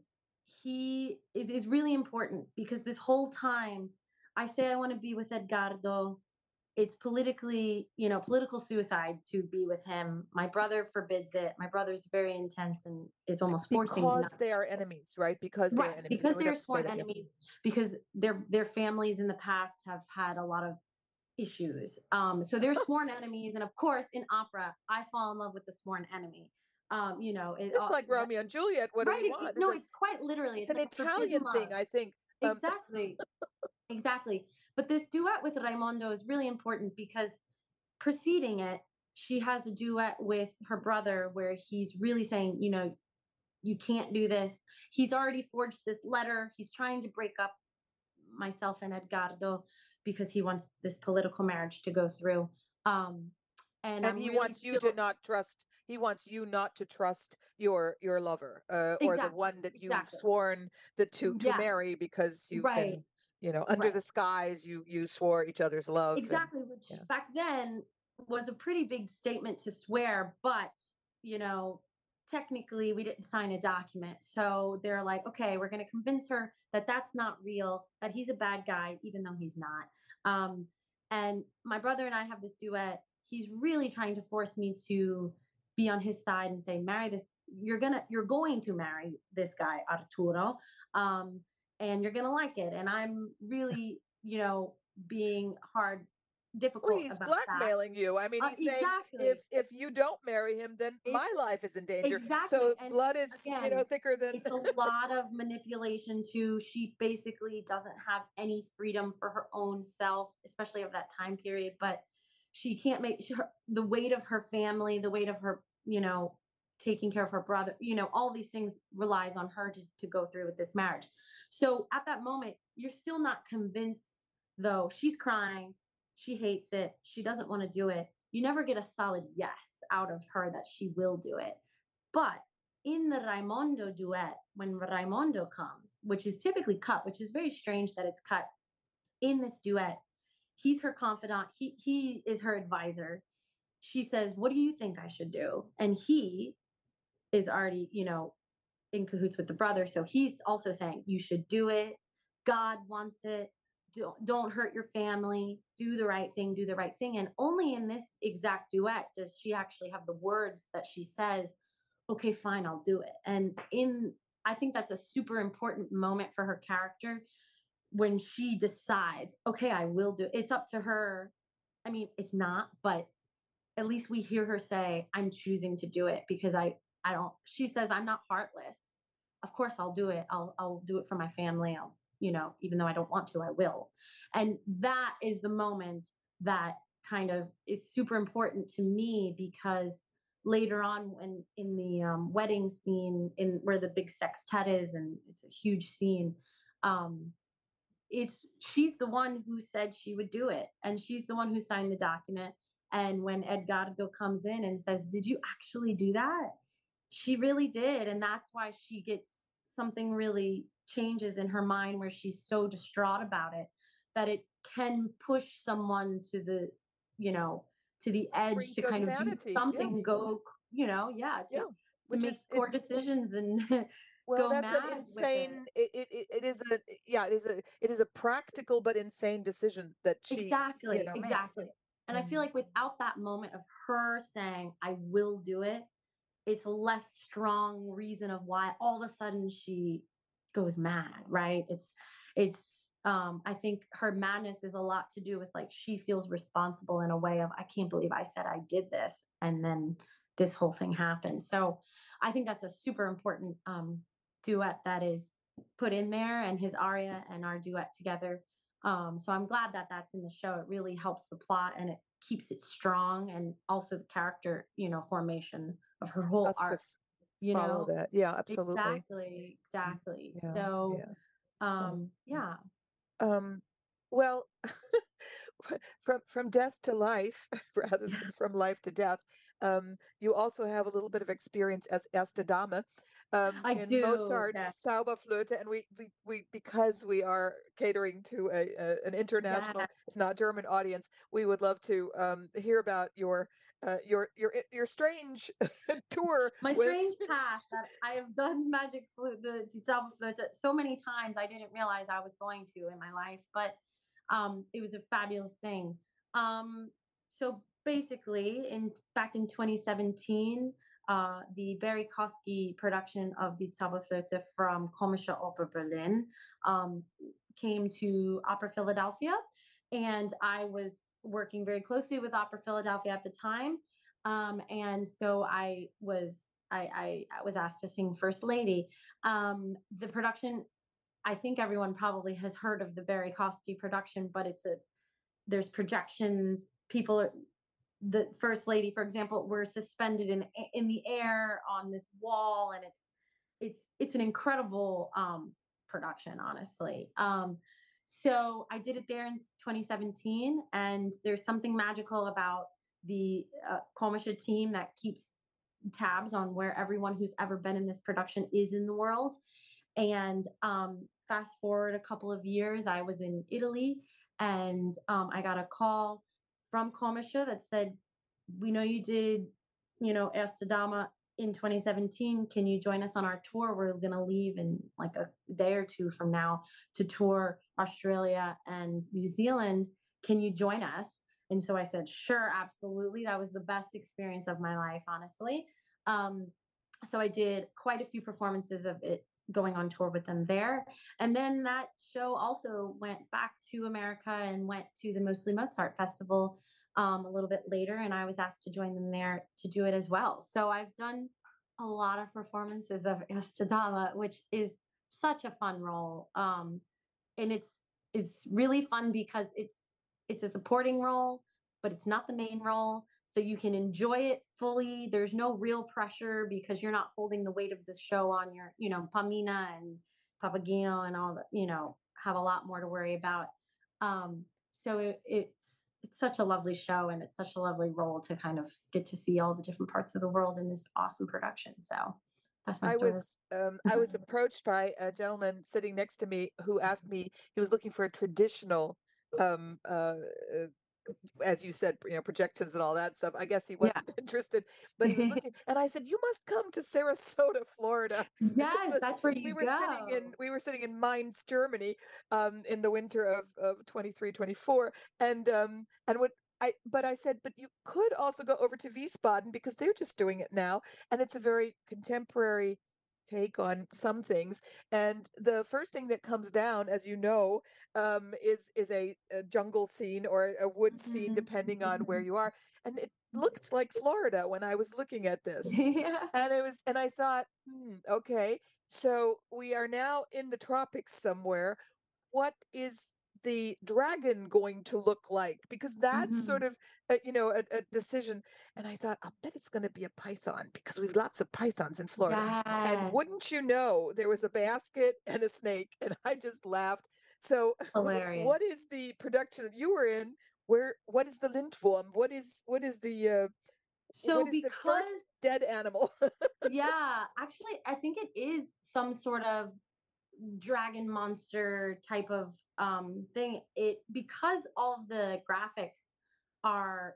he is is really important because this whole time I say I want to be with Edgardo. It's politically, you know, political suicide to be with him. My brother forbids it. My brother's very intense and is almost forcing me not. Because they are enemies, right? Because they are Right, enemies. I because would they're have to say sworn that. Yeah. enemies, because their their families in the past have had a lot of issues. Um, so they're sworn enemies, and of course, in opera, I fall in love with the sworn enemy. Um, you know, it, It's uh, like Romeo and Juliet. What do right? we It, it- want? It's no, a it's quite literally. it's It's an like a forbidden Italian thing, love. I think. Um, Exactly. Exactly. But this duet with Raimondo is really important because preceding it, she has a duet with her brother where he's really saying, you know, you can't do this. He's already forged this letter. He's trying to break up myself and Edgardo because he wants this political marriage to go through. Um, and and I'm he really wants you to still not trust. He wants you not to trust your your lover, uh, or the exactly, one that you've exactly. sworn that to to Yes, marry because you've right, been, you know, under right. the skies. You you swore each other's love, and Exactly, which yeah. back then was a pretty big statement to swear, but you know, technically we didn't sign a document. So they're like, okay, we're going to convince her that that's not real, that he's a bad guy, even though he's not. Um, and my brother and I have this duet. He's really trying to force me to be on his side and say, marry this. You're gonna, you're going to marry this guy, Arturo, um, and you're gonna like it. And I'm really, you know, being hard, Well, difficult he's about that. blackmailing you. I mean, Uh, he's saying if exactly. if you don't marry him, then It's my life is in danger. exactly. So And blood is, you know, again, thicker than. it's a lot of manipulation too. She basically doesn't have any freedom for her own self, especially of that time period. But she can't make she, her, the weight of her family, the weight of her, you know, taking care of her brother, you know, all these things relies on her to, to go through with this marriage. So at that moment, you're still not convinced, though. She's crying. She hates it. She doesn't want to do it. You never get a solid yes out of her that she will do it. But in the Raimondo duet, when Raimondo comes, which is typically cut, which is very strange that it's cut in this duet, he's her confidant. He he is her advisor. She says, "What do you think I should do?" And he is already, you know, in cahoots with the brother, so he's also saying, "You should do it. God wants it. Don't don't hurt your family. Do the right thing. Do the right thing." And only in this exact duet does she actually have the words that she says, okay, fine, I'll do it. And in, I think that's a super important moment for her character when she decides, okay, I will do it. It's up to her. I mean, it's not, but at least we hear her say, I'm choosing to do it because I, I don't, she says, I'm not heartless. Of course I'll do it. I'll, I'll do it for my family. I'll, you know, even though I don't want to, I will. And that is the moment that kind of is super important to me because later on when in the um, wedding scene in where the big sextet is and it's a huge scene, um, it's she's the one who said she would do it and she's the one who signed the document. And when Edgardo comes in and says, did you actually do that? She really did. And that's why she gets something really changes in her mind where she's so distraught about it that it can push someone to the, you know, to the edge Brink to of kind of do sanity. Yeah, something, go, you know, yeah, to yeah. to Which make is it. poor decisions and Well, go that's an mad with it. insane. It, it it it is a yeah. It is a it is a practical but insane decision that she, you Exactly, know, makes. exactly. And I feel Mm. like without that moment of her saying, I will do it, it's a less strong reason of why all of a sudden she goes mad, right? It's, it's, um, I think her madness is a lot to do with like she feels responsible in a way of, I can't believe I said I did this. And then this whole thing happened. So I think that's a super important um, duet that is put in there, and his aria and our duet together. Um, so I'm glad that that's in the show. It really helps the plot and it keeps it strong, and also the character, you know, formation of her whole Us to arc, f- you follow know? that. Yeah, absolutely. Exactly, Mm. exactly. Yeah, So, yeah. Oh. um, yeah. Um, well, from from death to life rather than from life to death. Um, you also have a little bit of experience as erste Dame um, I in do, yeah. Mozart's Zauberflöte, and we, we, we because we are catering to a, a an international, Yeah. if not German audience, we would love to um, hear about your uh, your your your strange tour My with. strange past that I have done magic flute, the die Zauberflöte so many times I didn't realize I was going to in my life, but um, it was a fabulous thing. Um, so basically, in back in twenty seventeen, uh, the Barry Kosky production of Die Zauberflöte from Komische Oper Berlin um, came to Opera Philadelphia, and I was working very closely with Opera Philadelphia at the time. Um, and so I was I, I, I was asked to sing First Lady. Um, the production, I think everyone probably has heard of the Barry Kosky production, but it's a there's projections. People are the First Lady, for example, were suspended in in the air on this wall, and it's it's it's an incredible um, production, honestly. Um, so I did it there in twenty seventeen, and there's something magical about the uh, Komische team that keeps tabs on where everyone who's ever been in this production is in the world. And um, fast forward a couple of years, I was in Italy, and um, I got a call from Komische that said, "We know you did, you know, Erste Dame in twenty seventeen. Can you join us on our tour? We're going to leave in like a day or two from now to tour Australia and New Zealand. Can you join us?" And so I said, "Sure, absolutely." That was the best experience of my life, honestly. Um, so I did quite a few performances of it going on tour with them there. And then that show also went back to America and went to the Mostly Mozart Festival um, a little bit later. And I was asked to join them there to do it as well. So I've done a lot of performances of Erste Dame, which is such a fun role. Um, and it's it's really fun because it's it's a supporting role, but it's not the main role. So you can enjoy it fully. There's no real pressure because you're not holding the weight of the show on your, you know, Pamina and Papageno and all the, you know, have a lot more to worry about. Um, so it, it's it's such a lovely show, and it's such a lovely role to kind of get to see all the different parts of the world in this awesome production. So that's my I story. was um, I was approached by a gentleman sitting next to me who asked me, he was looking for a traditional um, uh, uh, as you said, you know, projections and all that stuff. I guess he Yeah. wasn't interested, but he was looking, and I said, "You must come to Sarasota, Florida." And this Yes, was that's where we you were sitting in go. we were sitting in Mainz, Germany, um, in the winter of of twenty three, twenty four, and um, and what. I, but I said, but you could also go over to Wiesbaden because they're just doing it now, and it's a very contemporary take on some things. And the first thing that comes down, as you know, um, is is a, a jungle scene or a wood scene, Mhm. depending on where you are. And it looked like Florida when I was looking at this, Yeah. and it was, and I thought, hmm, okay, so we are now in the tropics somewhere. What is the dragon going to look like? Because that's sort Mhm. of a, you know a, a decision. And I thought, I'll bet it's going to be a python because we've lots of pythons in Florida. And Yes. wouldn't you know, there was a basket and a snake, and I just laughed. So, Hilarious. what is the production that you were in? Where what is the Lindwurm? What is what is the uh, So what is the first because dead animal? yeah, actually I think it is some sort of dragon monster type of um thing. It because all of the graphics are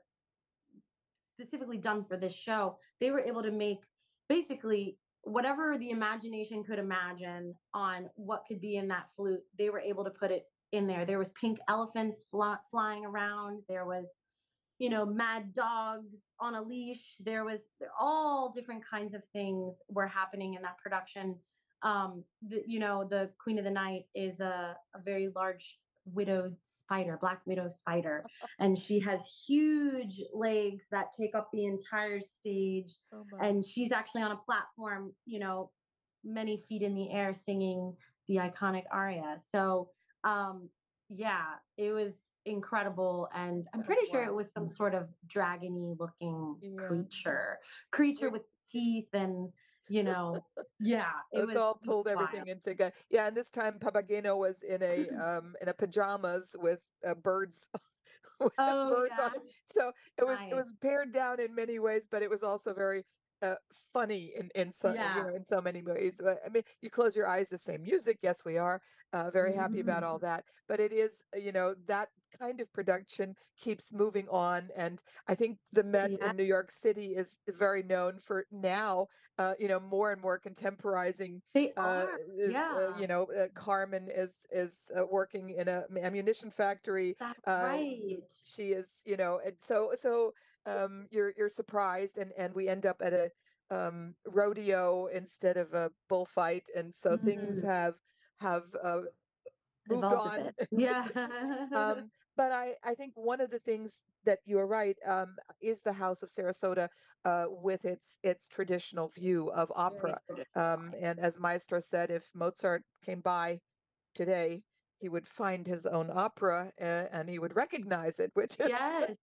specifically done for this show, they were able to make basically whatever the imagination could imagine on what could be in that flute. They were able to put it in there. There was pink elephants fly, flying around. There was you know, mad dogs on a leash. There was all different kinds of things were happening in that production. Um, the, you know, the Queen of the Night is a, a very large widowed spider, black widow spider, and she has huge legs that take up the entire stage. Oh my. And she's actually on a platform, you know, many feet in the air singing the iconic aria. So, um, yeah, it was incredible. And That I'm sounds pretty sure it wild. was some sort of dragony looking Yeah. creature, creature We with teeth and, you know, yeah, it It's was, all it was pulled everything wild. into ga yeah, and this time Papageno was in a, um, in a pajamas with, uh, birds with Oh, birds on yeah. it. So it was it Nice. was pared down in many ways, but it was also very uh, funny in in so you Yeah. know in so many ways. But I mean, you close your eyes, the same music. Yes, we are uh, very happy about Mhm. all that. But it is uh, you know that kind of production keeps moving on, and I think the Met Yeah, in New York City is very known for now. Uh, you know, more and more contemporizing they uh, are. is uh, Yeah, you know uh, Carmen is is uh, working in a ammunition factory. that's Uh, right. she is, you know, and so so um you're you're surprised and and we end up at a um rodeo instead of a bullfight and so things Mm, have have uh moved evolved a on. bit. Yeah. um but I I think one of the things that you're right um is the House of Sarasota uh with its its traditional view of Very opera. traditional. Um and as Maestro said, if Mozart came by today, he would find his own opera uh, and he would recognize it, which is Yes,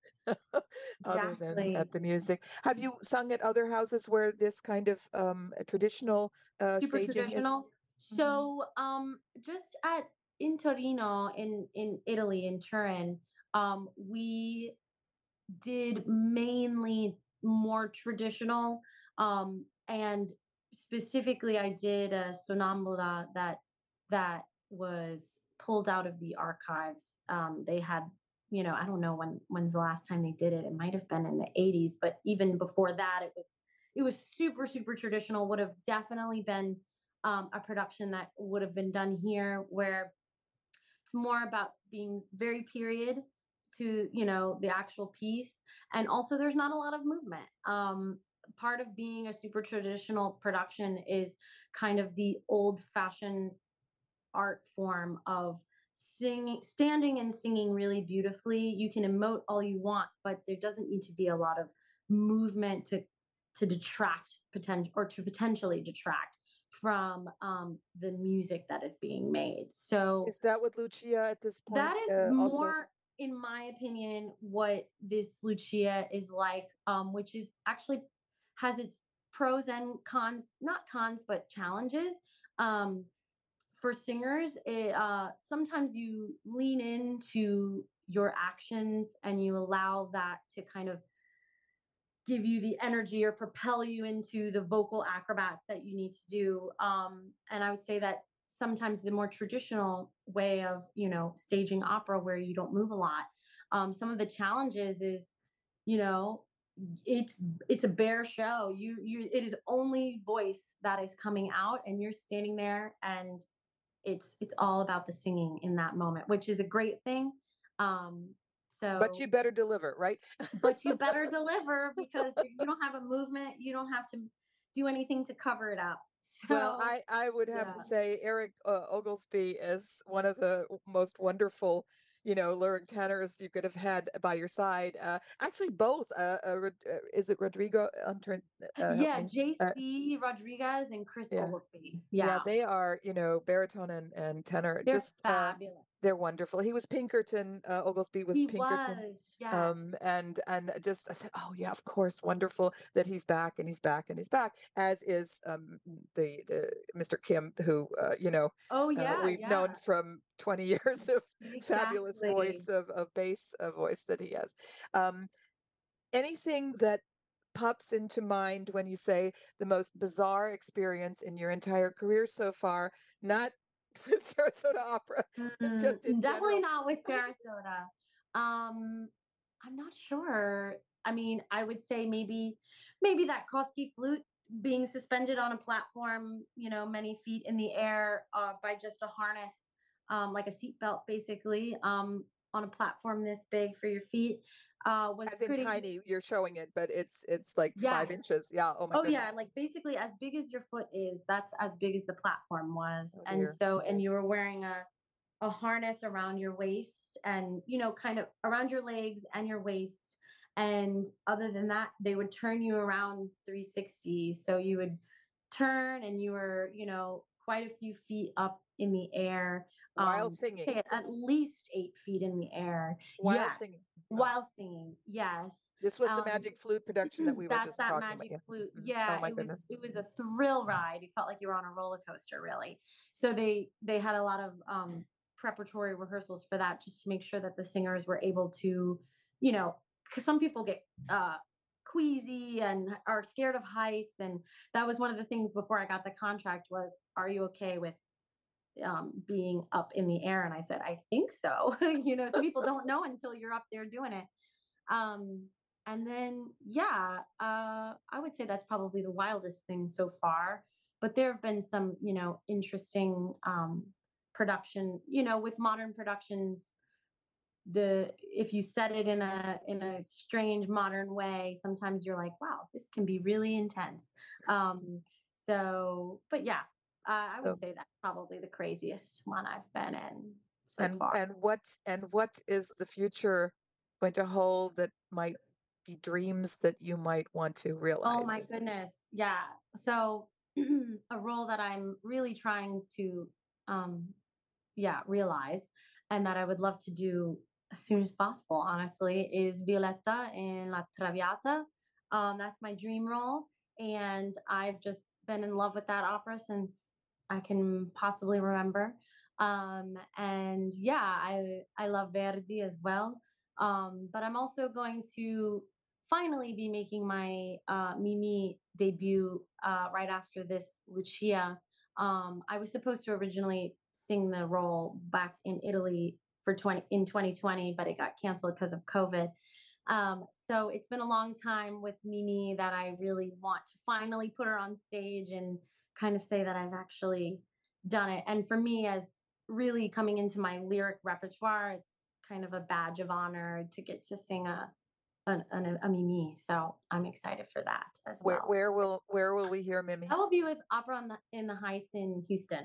other than exactly. at the music. Have you sung at other houses where this kind of um, traditional uh, Super staging is? traditional. Mhm. So, um, just at in Torino, in in Italy, in Turin, um, we did mainly more traditional, um, and specifically, I did a Sonambula that that was pulled out of the archives. Um, they had, you know, I don't know when when's the last time they did it. It might have been in the eighties, but even before that, it was it was super super traditional. Would have definitely been um, a production that would have been done here, where it's more about being very period to, you know, the actual piece. And also there's not a lot of movement. Um, part of being a super traditional production is kind of the old fashioned art form of singing, standing and singing really beautifully. You can emote all you want, but there doesn't need to be a lot of movement to to detract potential or to potentially detract from um, the music that is being made. So Is that what Lucia at this that point is uh, also? more, in my opinion, what this Lucia is like, um, which is actually has its pros and cons, not cons, but challenges. Um, for singers, it, uh, sometimes you lean into your actions and you allow that to kind of give you the energy or propel you into the vocal acrobats that you need to do. Um, and I would say that sometimes the more traditional way of, you know, staging opera where you don't move a lot, um, some of the challenges is, you know, it's it's a bare show. You you it is only voice that is coming out, and you're standing there, and it's it's all about the singing in that moment, which is a great thing. Um, But you so better deliver, right? but you better deliver because if you don't have a movement, you don't have to do anything to cover it up. Well, So, I I would have to yeah. say Eric uh, Oglesby is one of the w- most wonderful, you know, lyric tenors you could have had by your side. Uh, actually, both. Uh, uh, Rod- uh, is it Rodrigo? I'm trying. Uh, help Yeah, me. Uh, J C Rodriguez and Chris yeah. Oglesby. Yeah, Yeah. they are, you know, baritone and, and tenor. They're Just uh fabulous. they're wonderful. He was Pinkerton, uh, Oglesby was He Pinkerton. was. Yes. Um and and just I said, "Oh yeah, of course, wonderful that he's back and he's back and he's back." As is um the the Mister Kim who uh, you know, Oh uh, yeah, we've yeah. known from twenty years of fabulous Exactly. voice of of bass uh, voice that he has. Um Anything that pops into mind when you say the most bizarre experience in your entire career so far, not with Sarasota Opera, Mm, just in definitely general. not with Sarasota. Um, I'm not sure. I mean, I would say maybe maybe that Koski flute being suspended on a platform, you know, many feet in the air uh, by just a harness, um, like a seatbelt, basically. Um, on a platform this big for your feet uh, was As in pretty. tiny, you're showing it, but it's it's like Yes. five inches. Yeah. Oh my Oh goodness. yeah, like basically as big as your foot is, that's as big as the platform was. Oh, and dear. so, and you were wearing a a harness around your waist and, you know, kind of around your legs and your waist. And other than that, they would turn you around three sixty. So you would turn and you were, you know, quite a few feet up in the air. While um, singing. okay, at least eight feet in the air. While Yes. singing. Oh. While singing. Yes. This was the Um, Magic Flute production that we were That's just that talking magic about. flute. Mhm. Yeah, Oh my it goodness. was it was a thrill ride. You felt like you were on a roller coaster, really. So they they had a lot of um, preparatory rehearsals for that, just to make sure that the singers were able to, you know, because some people get uh, queasy and are scared of heights, and that was one of the things before I got the contract was, are you okay with um, being up in the air? And I said, I think so. You know, some people don't know until you're up there doing it. Um, and then, yeah, uh, I would say that's probably the wildest thing so far. But there have been some, you know, interesting um, production. You know, with modern productions, the if you set it in a in a strange modern way, sometimes you're like, wow, this can be really intense. Um, so, but yeah, uh, I So- would say that's probably the craziest one I've been in so and far. and what and what is the future going to hold that might be dreams that you might want to realize? Oh my goodness. Yeah. So a role that I'm really trying to um yeah, realize and that I would love to do as soon as possible, honestly, is Violetta in La Traviata. Um, that's my dream role. And I've just been in love with that opera since I can possibly remember. Um, and yeah, I I love Verdi as well. Um, but I'm also going to finally be making my uh, Mimi debut uh, right after this Lucia. Um, I was supposed to originally sing the role back in Italy for twenty in twenty twenty, but it got canceled because of COVID. Um, so it's been a long time with Mimi that I really want to finally put her on stage and kind of say that I've actually done it. And for me, as really coming into my lyric repertoire, it's kind of a badge of honor to get to sing a an, an, a Mimi. So I'm excited for that as Where well. where will where will we hear Mimi? I will be with Opera on the, in the Heights in Houston.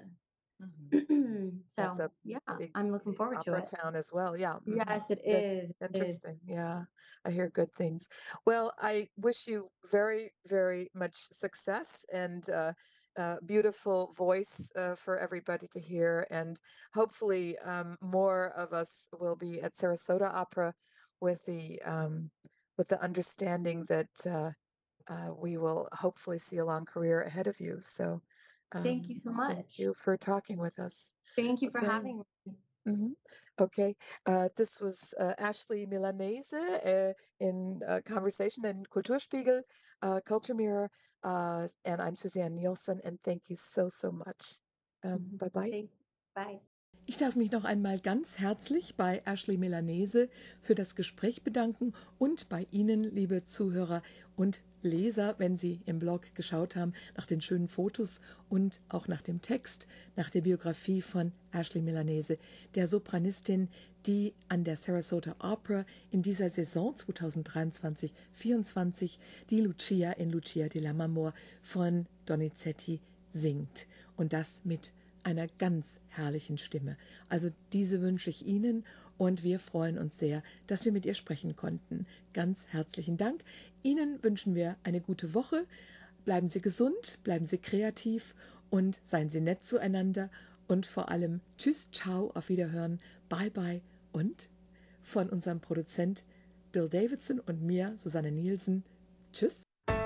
Mhm. So That's a yeah, big I'm looking forward to opera it. town as well. Yeah. mhm. Yes, it That's is. It is. interesting. Yeah, I hear good things. Well, I wish you very, very much success and uh, uh, beautiful voice uh, for everybody to hear. And hopefully, um, more of us will be at Sarasota Opera with the um, with the understanding that uh, uh, we will hopefully see a long career ahead of you. So, Thank um, you so much. thank you for talking with us. Thank you for Okay. having me. hmm Okay. Uh, this was uh, Ashley Milanese uh, in uh, Conversation in Kulturspiegel, uh, Culture Mirror. Uh, and I'm Suzanne Nielsen. And thank you so, so much. Um, bye bye. Okay, bye. Ich darf mich noch einmal ganz herzlich bei Ashley Milanese für das Gespräch bedanken und bei Ihnen, liebe Zuhörer und Leser, wenn Sie im Blog geschaut haben, nach den schönen Fotos und auch nach dem Text, nach der Biografie von Ashley Milanese, der Sopranistin, die an der Sarasota Opera in dieser Saison zweitausenddreiundzwanzig vierundzwanzig die Lucia in Lucia di Lammermoor von Donizetti singt. Und das mit einer ganz herrlichen Stimme. Also diese wünsche ich Ihnen und wir freuen uns sehr, dass wir mit ihr sprechen konnten. Ganz herzlichen Dank. Ihnen wünschen wir eine gute Woche. Bleiben Sie gesund, bleiben Sie kreativ und seien Sie nett zueinander und vor allem tschüss, ciao, auf Wiederhören, bye bye und von unserem Produzent Bill Davidson und mir, Susanne Nielsen, tschüss.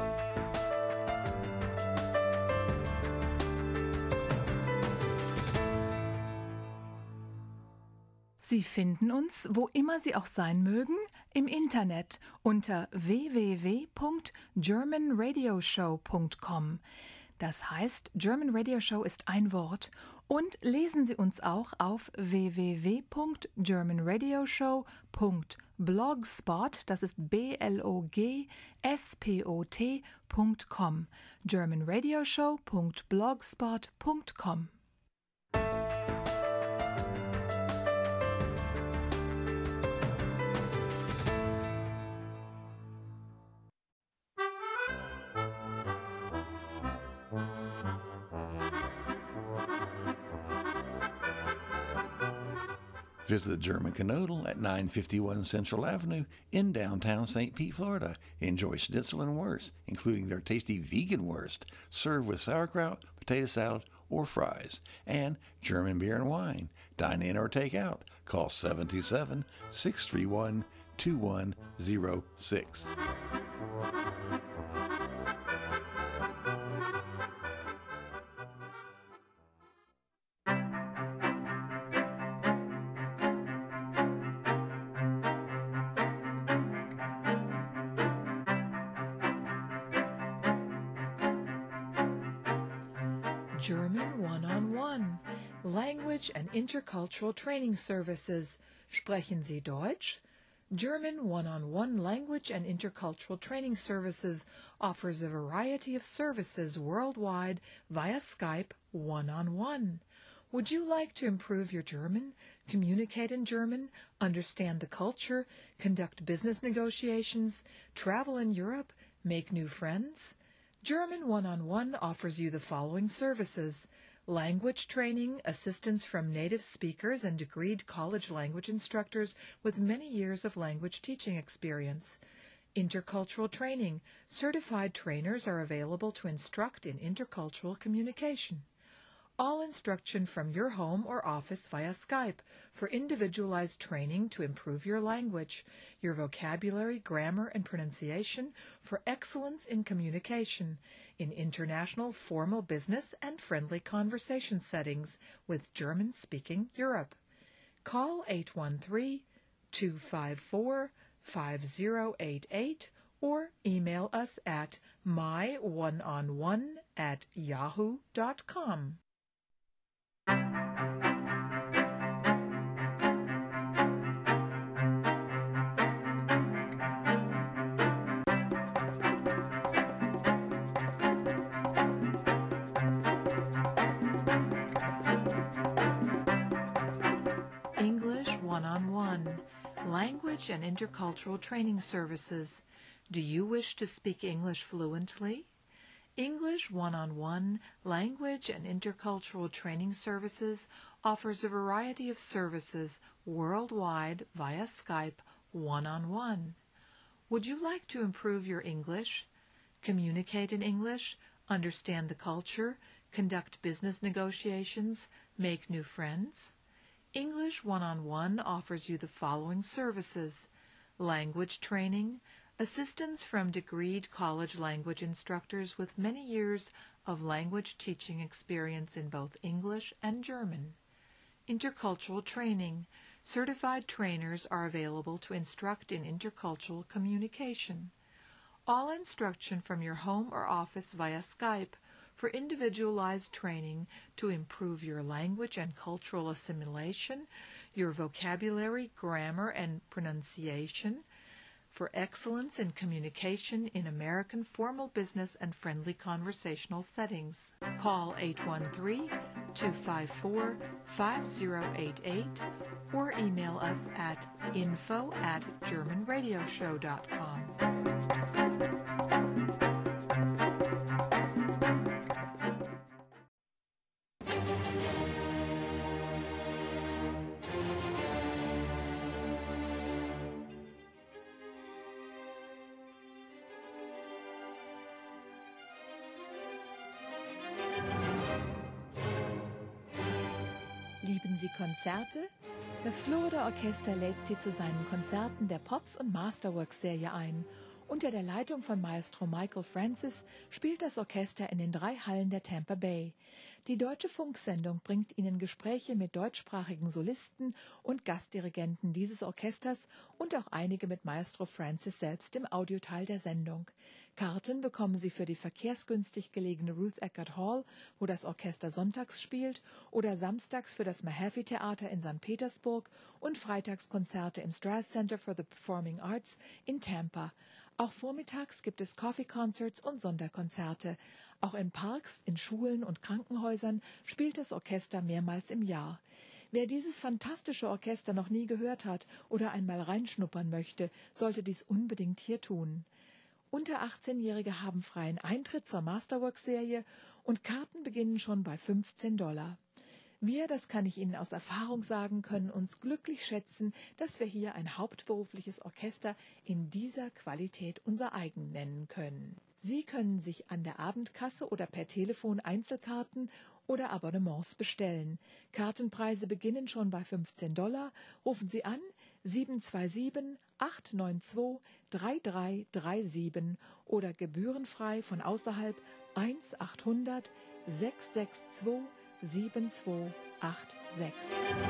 Sie finden uns, wo immer Sie auch sein mögen, im Internet unter w w w punkt german radio show punkt com. Das heißt, German Radio Show ist ein Wort. Und lesen Sie uns auch auf w w w punkt german radio show punkt blogspot, das ist B L O G S P O T punkt com. german radio show punkt blogspot punkt com. Visit the German Canodal at nine fifty-one Central Avenue in downtown Saint Pete, Florida. Enjoy schnitzel and wurst, including their tasty vegan wurst, served with sauerkraut, potato salad, or fries, and German beer and wine. Dine in or take out. Call seven two seven, six three one, two one zero six. German One-on-One, Language and Intercultural Training Services. Sprechen Sie Deutsch? German One-on-One Language and Intercultural Training Services offers a variety of services worldwide via Skype one-on-one. Would you like to improve your German, communicate in German, understand the culture, conduct business negotiations, travel in Europe, make new friends? German One-on-One offers you the following services: language training, assistance from native speakers and degreed college language instructors with many years of language teaching experience. Intercultural training, certified trainers are available to instruct in intercultural communication. All instruction from your home or office via Skype for individualized training to improve your language, your vocabulary, grammar, and pronunciation for excellence in communication in international formal business and friendly conversation settings with German-speaking Europe. Call eight one three, two five four, five zero eight eight or email us at my one on one at yahoo dot com. English One-on-One, Language and Intercultural Training Services. Do you wish to speak English fluently? English One-on-One, Language and Intercultural Training Services offers a variety of services worldwide via Skype one-on-one. Would you like to improve your English, communicate in English, understand the culture, conduct business negotiations, make new friends? English One-on-One offers you the following services: language training, assistance from degreed college language instructors with many years of language teaching experience in both English and German. Intercultural training, certified trainers are available to instruct in intercultural communication. All instruction from your home or office via Skype for individualized training to improve your language and cultural assimilation, your vocabulary, grammar, and pronunciation, for excellence in communication in American formal business and friendly conversational settings. Call eight one three, two five four, five zero eight eight or email us at info at german radio show dot com. Lieben Sie Konzerte? Das Florida Orchester lädt Sie zu seinen Konzerten der Pops- und Masterworks-Serie ein. Unter der Leitung von Maestro Michael Francis spielt das Orchester in den drei Hallen der Tampa Bay. Die deutsche Funksendung bringt Ihnen Gespräche mit deutschsprachigen Solisten und Gastdirigenten dieses Orchesters und auch einige mit Maestro Francis selbst im Audioteil der Sendung. Karten bekommen Sie für die verkehrsgünstig gelegene Ruth Eckerd Hall, wo das Orchester sonntags spielt, oder samstags für das Mahaffey Theater in Sankt Petersburg und Freitagskonzerte im Strass Center for the Performing Arts in Tampa. Auch vormittags gibt es Coffee Concerts und Sonderkonzerte. Auch in Parks, in Schulen und Krankenhäusern spielt das Orchester mehrmals im Jahr. Wer dieses fantastische Orchester noch nie gehört hat oder einmal reinschnuppern möchte, sollte dies unbedingt hier tun. Unter achtzehnjährige haben freien Eintritt zur Masterworks-Serie und Karten beginnen schon bei fünfzehn Dollar. Wir, das kann ich Ihnen aus Erfahrung sagen, können uns glücklich schätzen, dass wir hier ein hauptberufliches Orchester in dieser Qualität unser eigen nennen können. Sie können sich an der Abendkasse oder per Telefon Einzelkarten oder Abonnements bestellen. Kartenpreise beginnen schon bei fünfzehn Dollar. Rufen Sie an sieben zwei sieben, acht neun zwei, drei drei drei sieben oder gebührenfrei von außerhalb eins achthundert, sechs sechs zwei, sieben zwei acht sechs.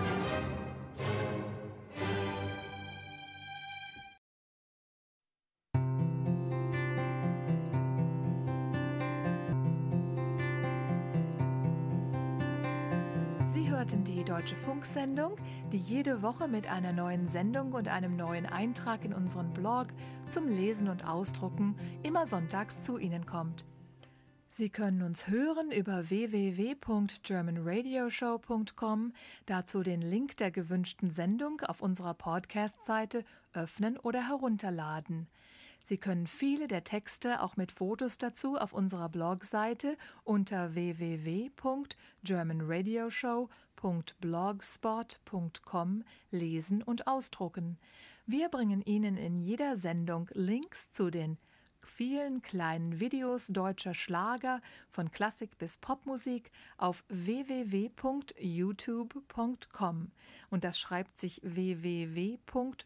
Sie hörten die Deutsche Funksendung, die jede Woche mit einer neuen Sendung und einem neuen Eintrag in unseren Blog zum Lesen und Ausdrucken immer sonntags zu Ihnen kommt. Sie können uns hören über w w w punkt german radio show punkt com, dazu den Link der gewünschten Sendung auf unserer Podcast-Seite öffnen oder herunterladen. Sie können viele der Texte auch mit Fotos dazu auf unserer Blogseite unter w w w punkt german radio show punkt blogspot punkt com lesen und ausdrucken. Wir bringen Ihnen in jeder Sendung Links zu den vielen kleinen Videos deutscher Schlager von Klassik bis Popmusik auf w w w punkt youtube punkt com und das schreibt sich w w w punkt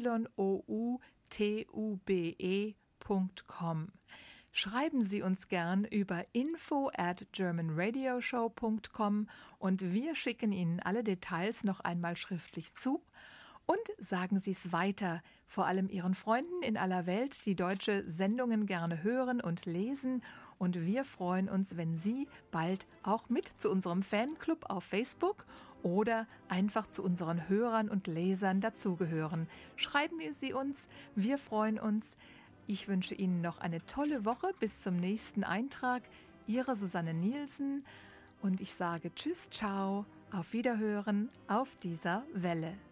youtube punkt com. Schreiben Sie uns gern über info at german radio show punkt com und wir schicken Ihnen alle Details noch einmal schriftlich zu. Und sagen Sie es weiter, vor allem Ihren Freunden in aller Welt, die deutsche Sendungen gerne hören und lesen. Und wir freuen uns, wenn Sie bald auch mit zu unserem Fanclub auf Facebook oder einfach zu unseren Hörern und Lesern dazugehören. Schreiben Sie uns, wir freuen uns. Ich wünsche Ihnen noch eine tolle Woche bis zum nächsten Eintrag. Ihre Susanne Nielsen und ich sage Tschüss, ciao, auf Wiederhören auf dieser Welle.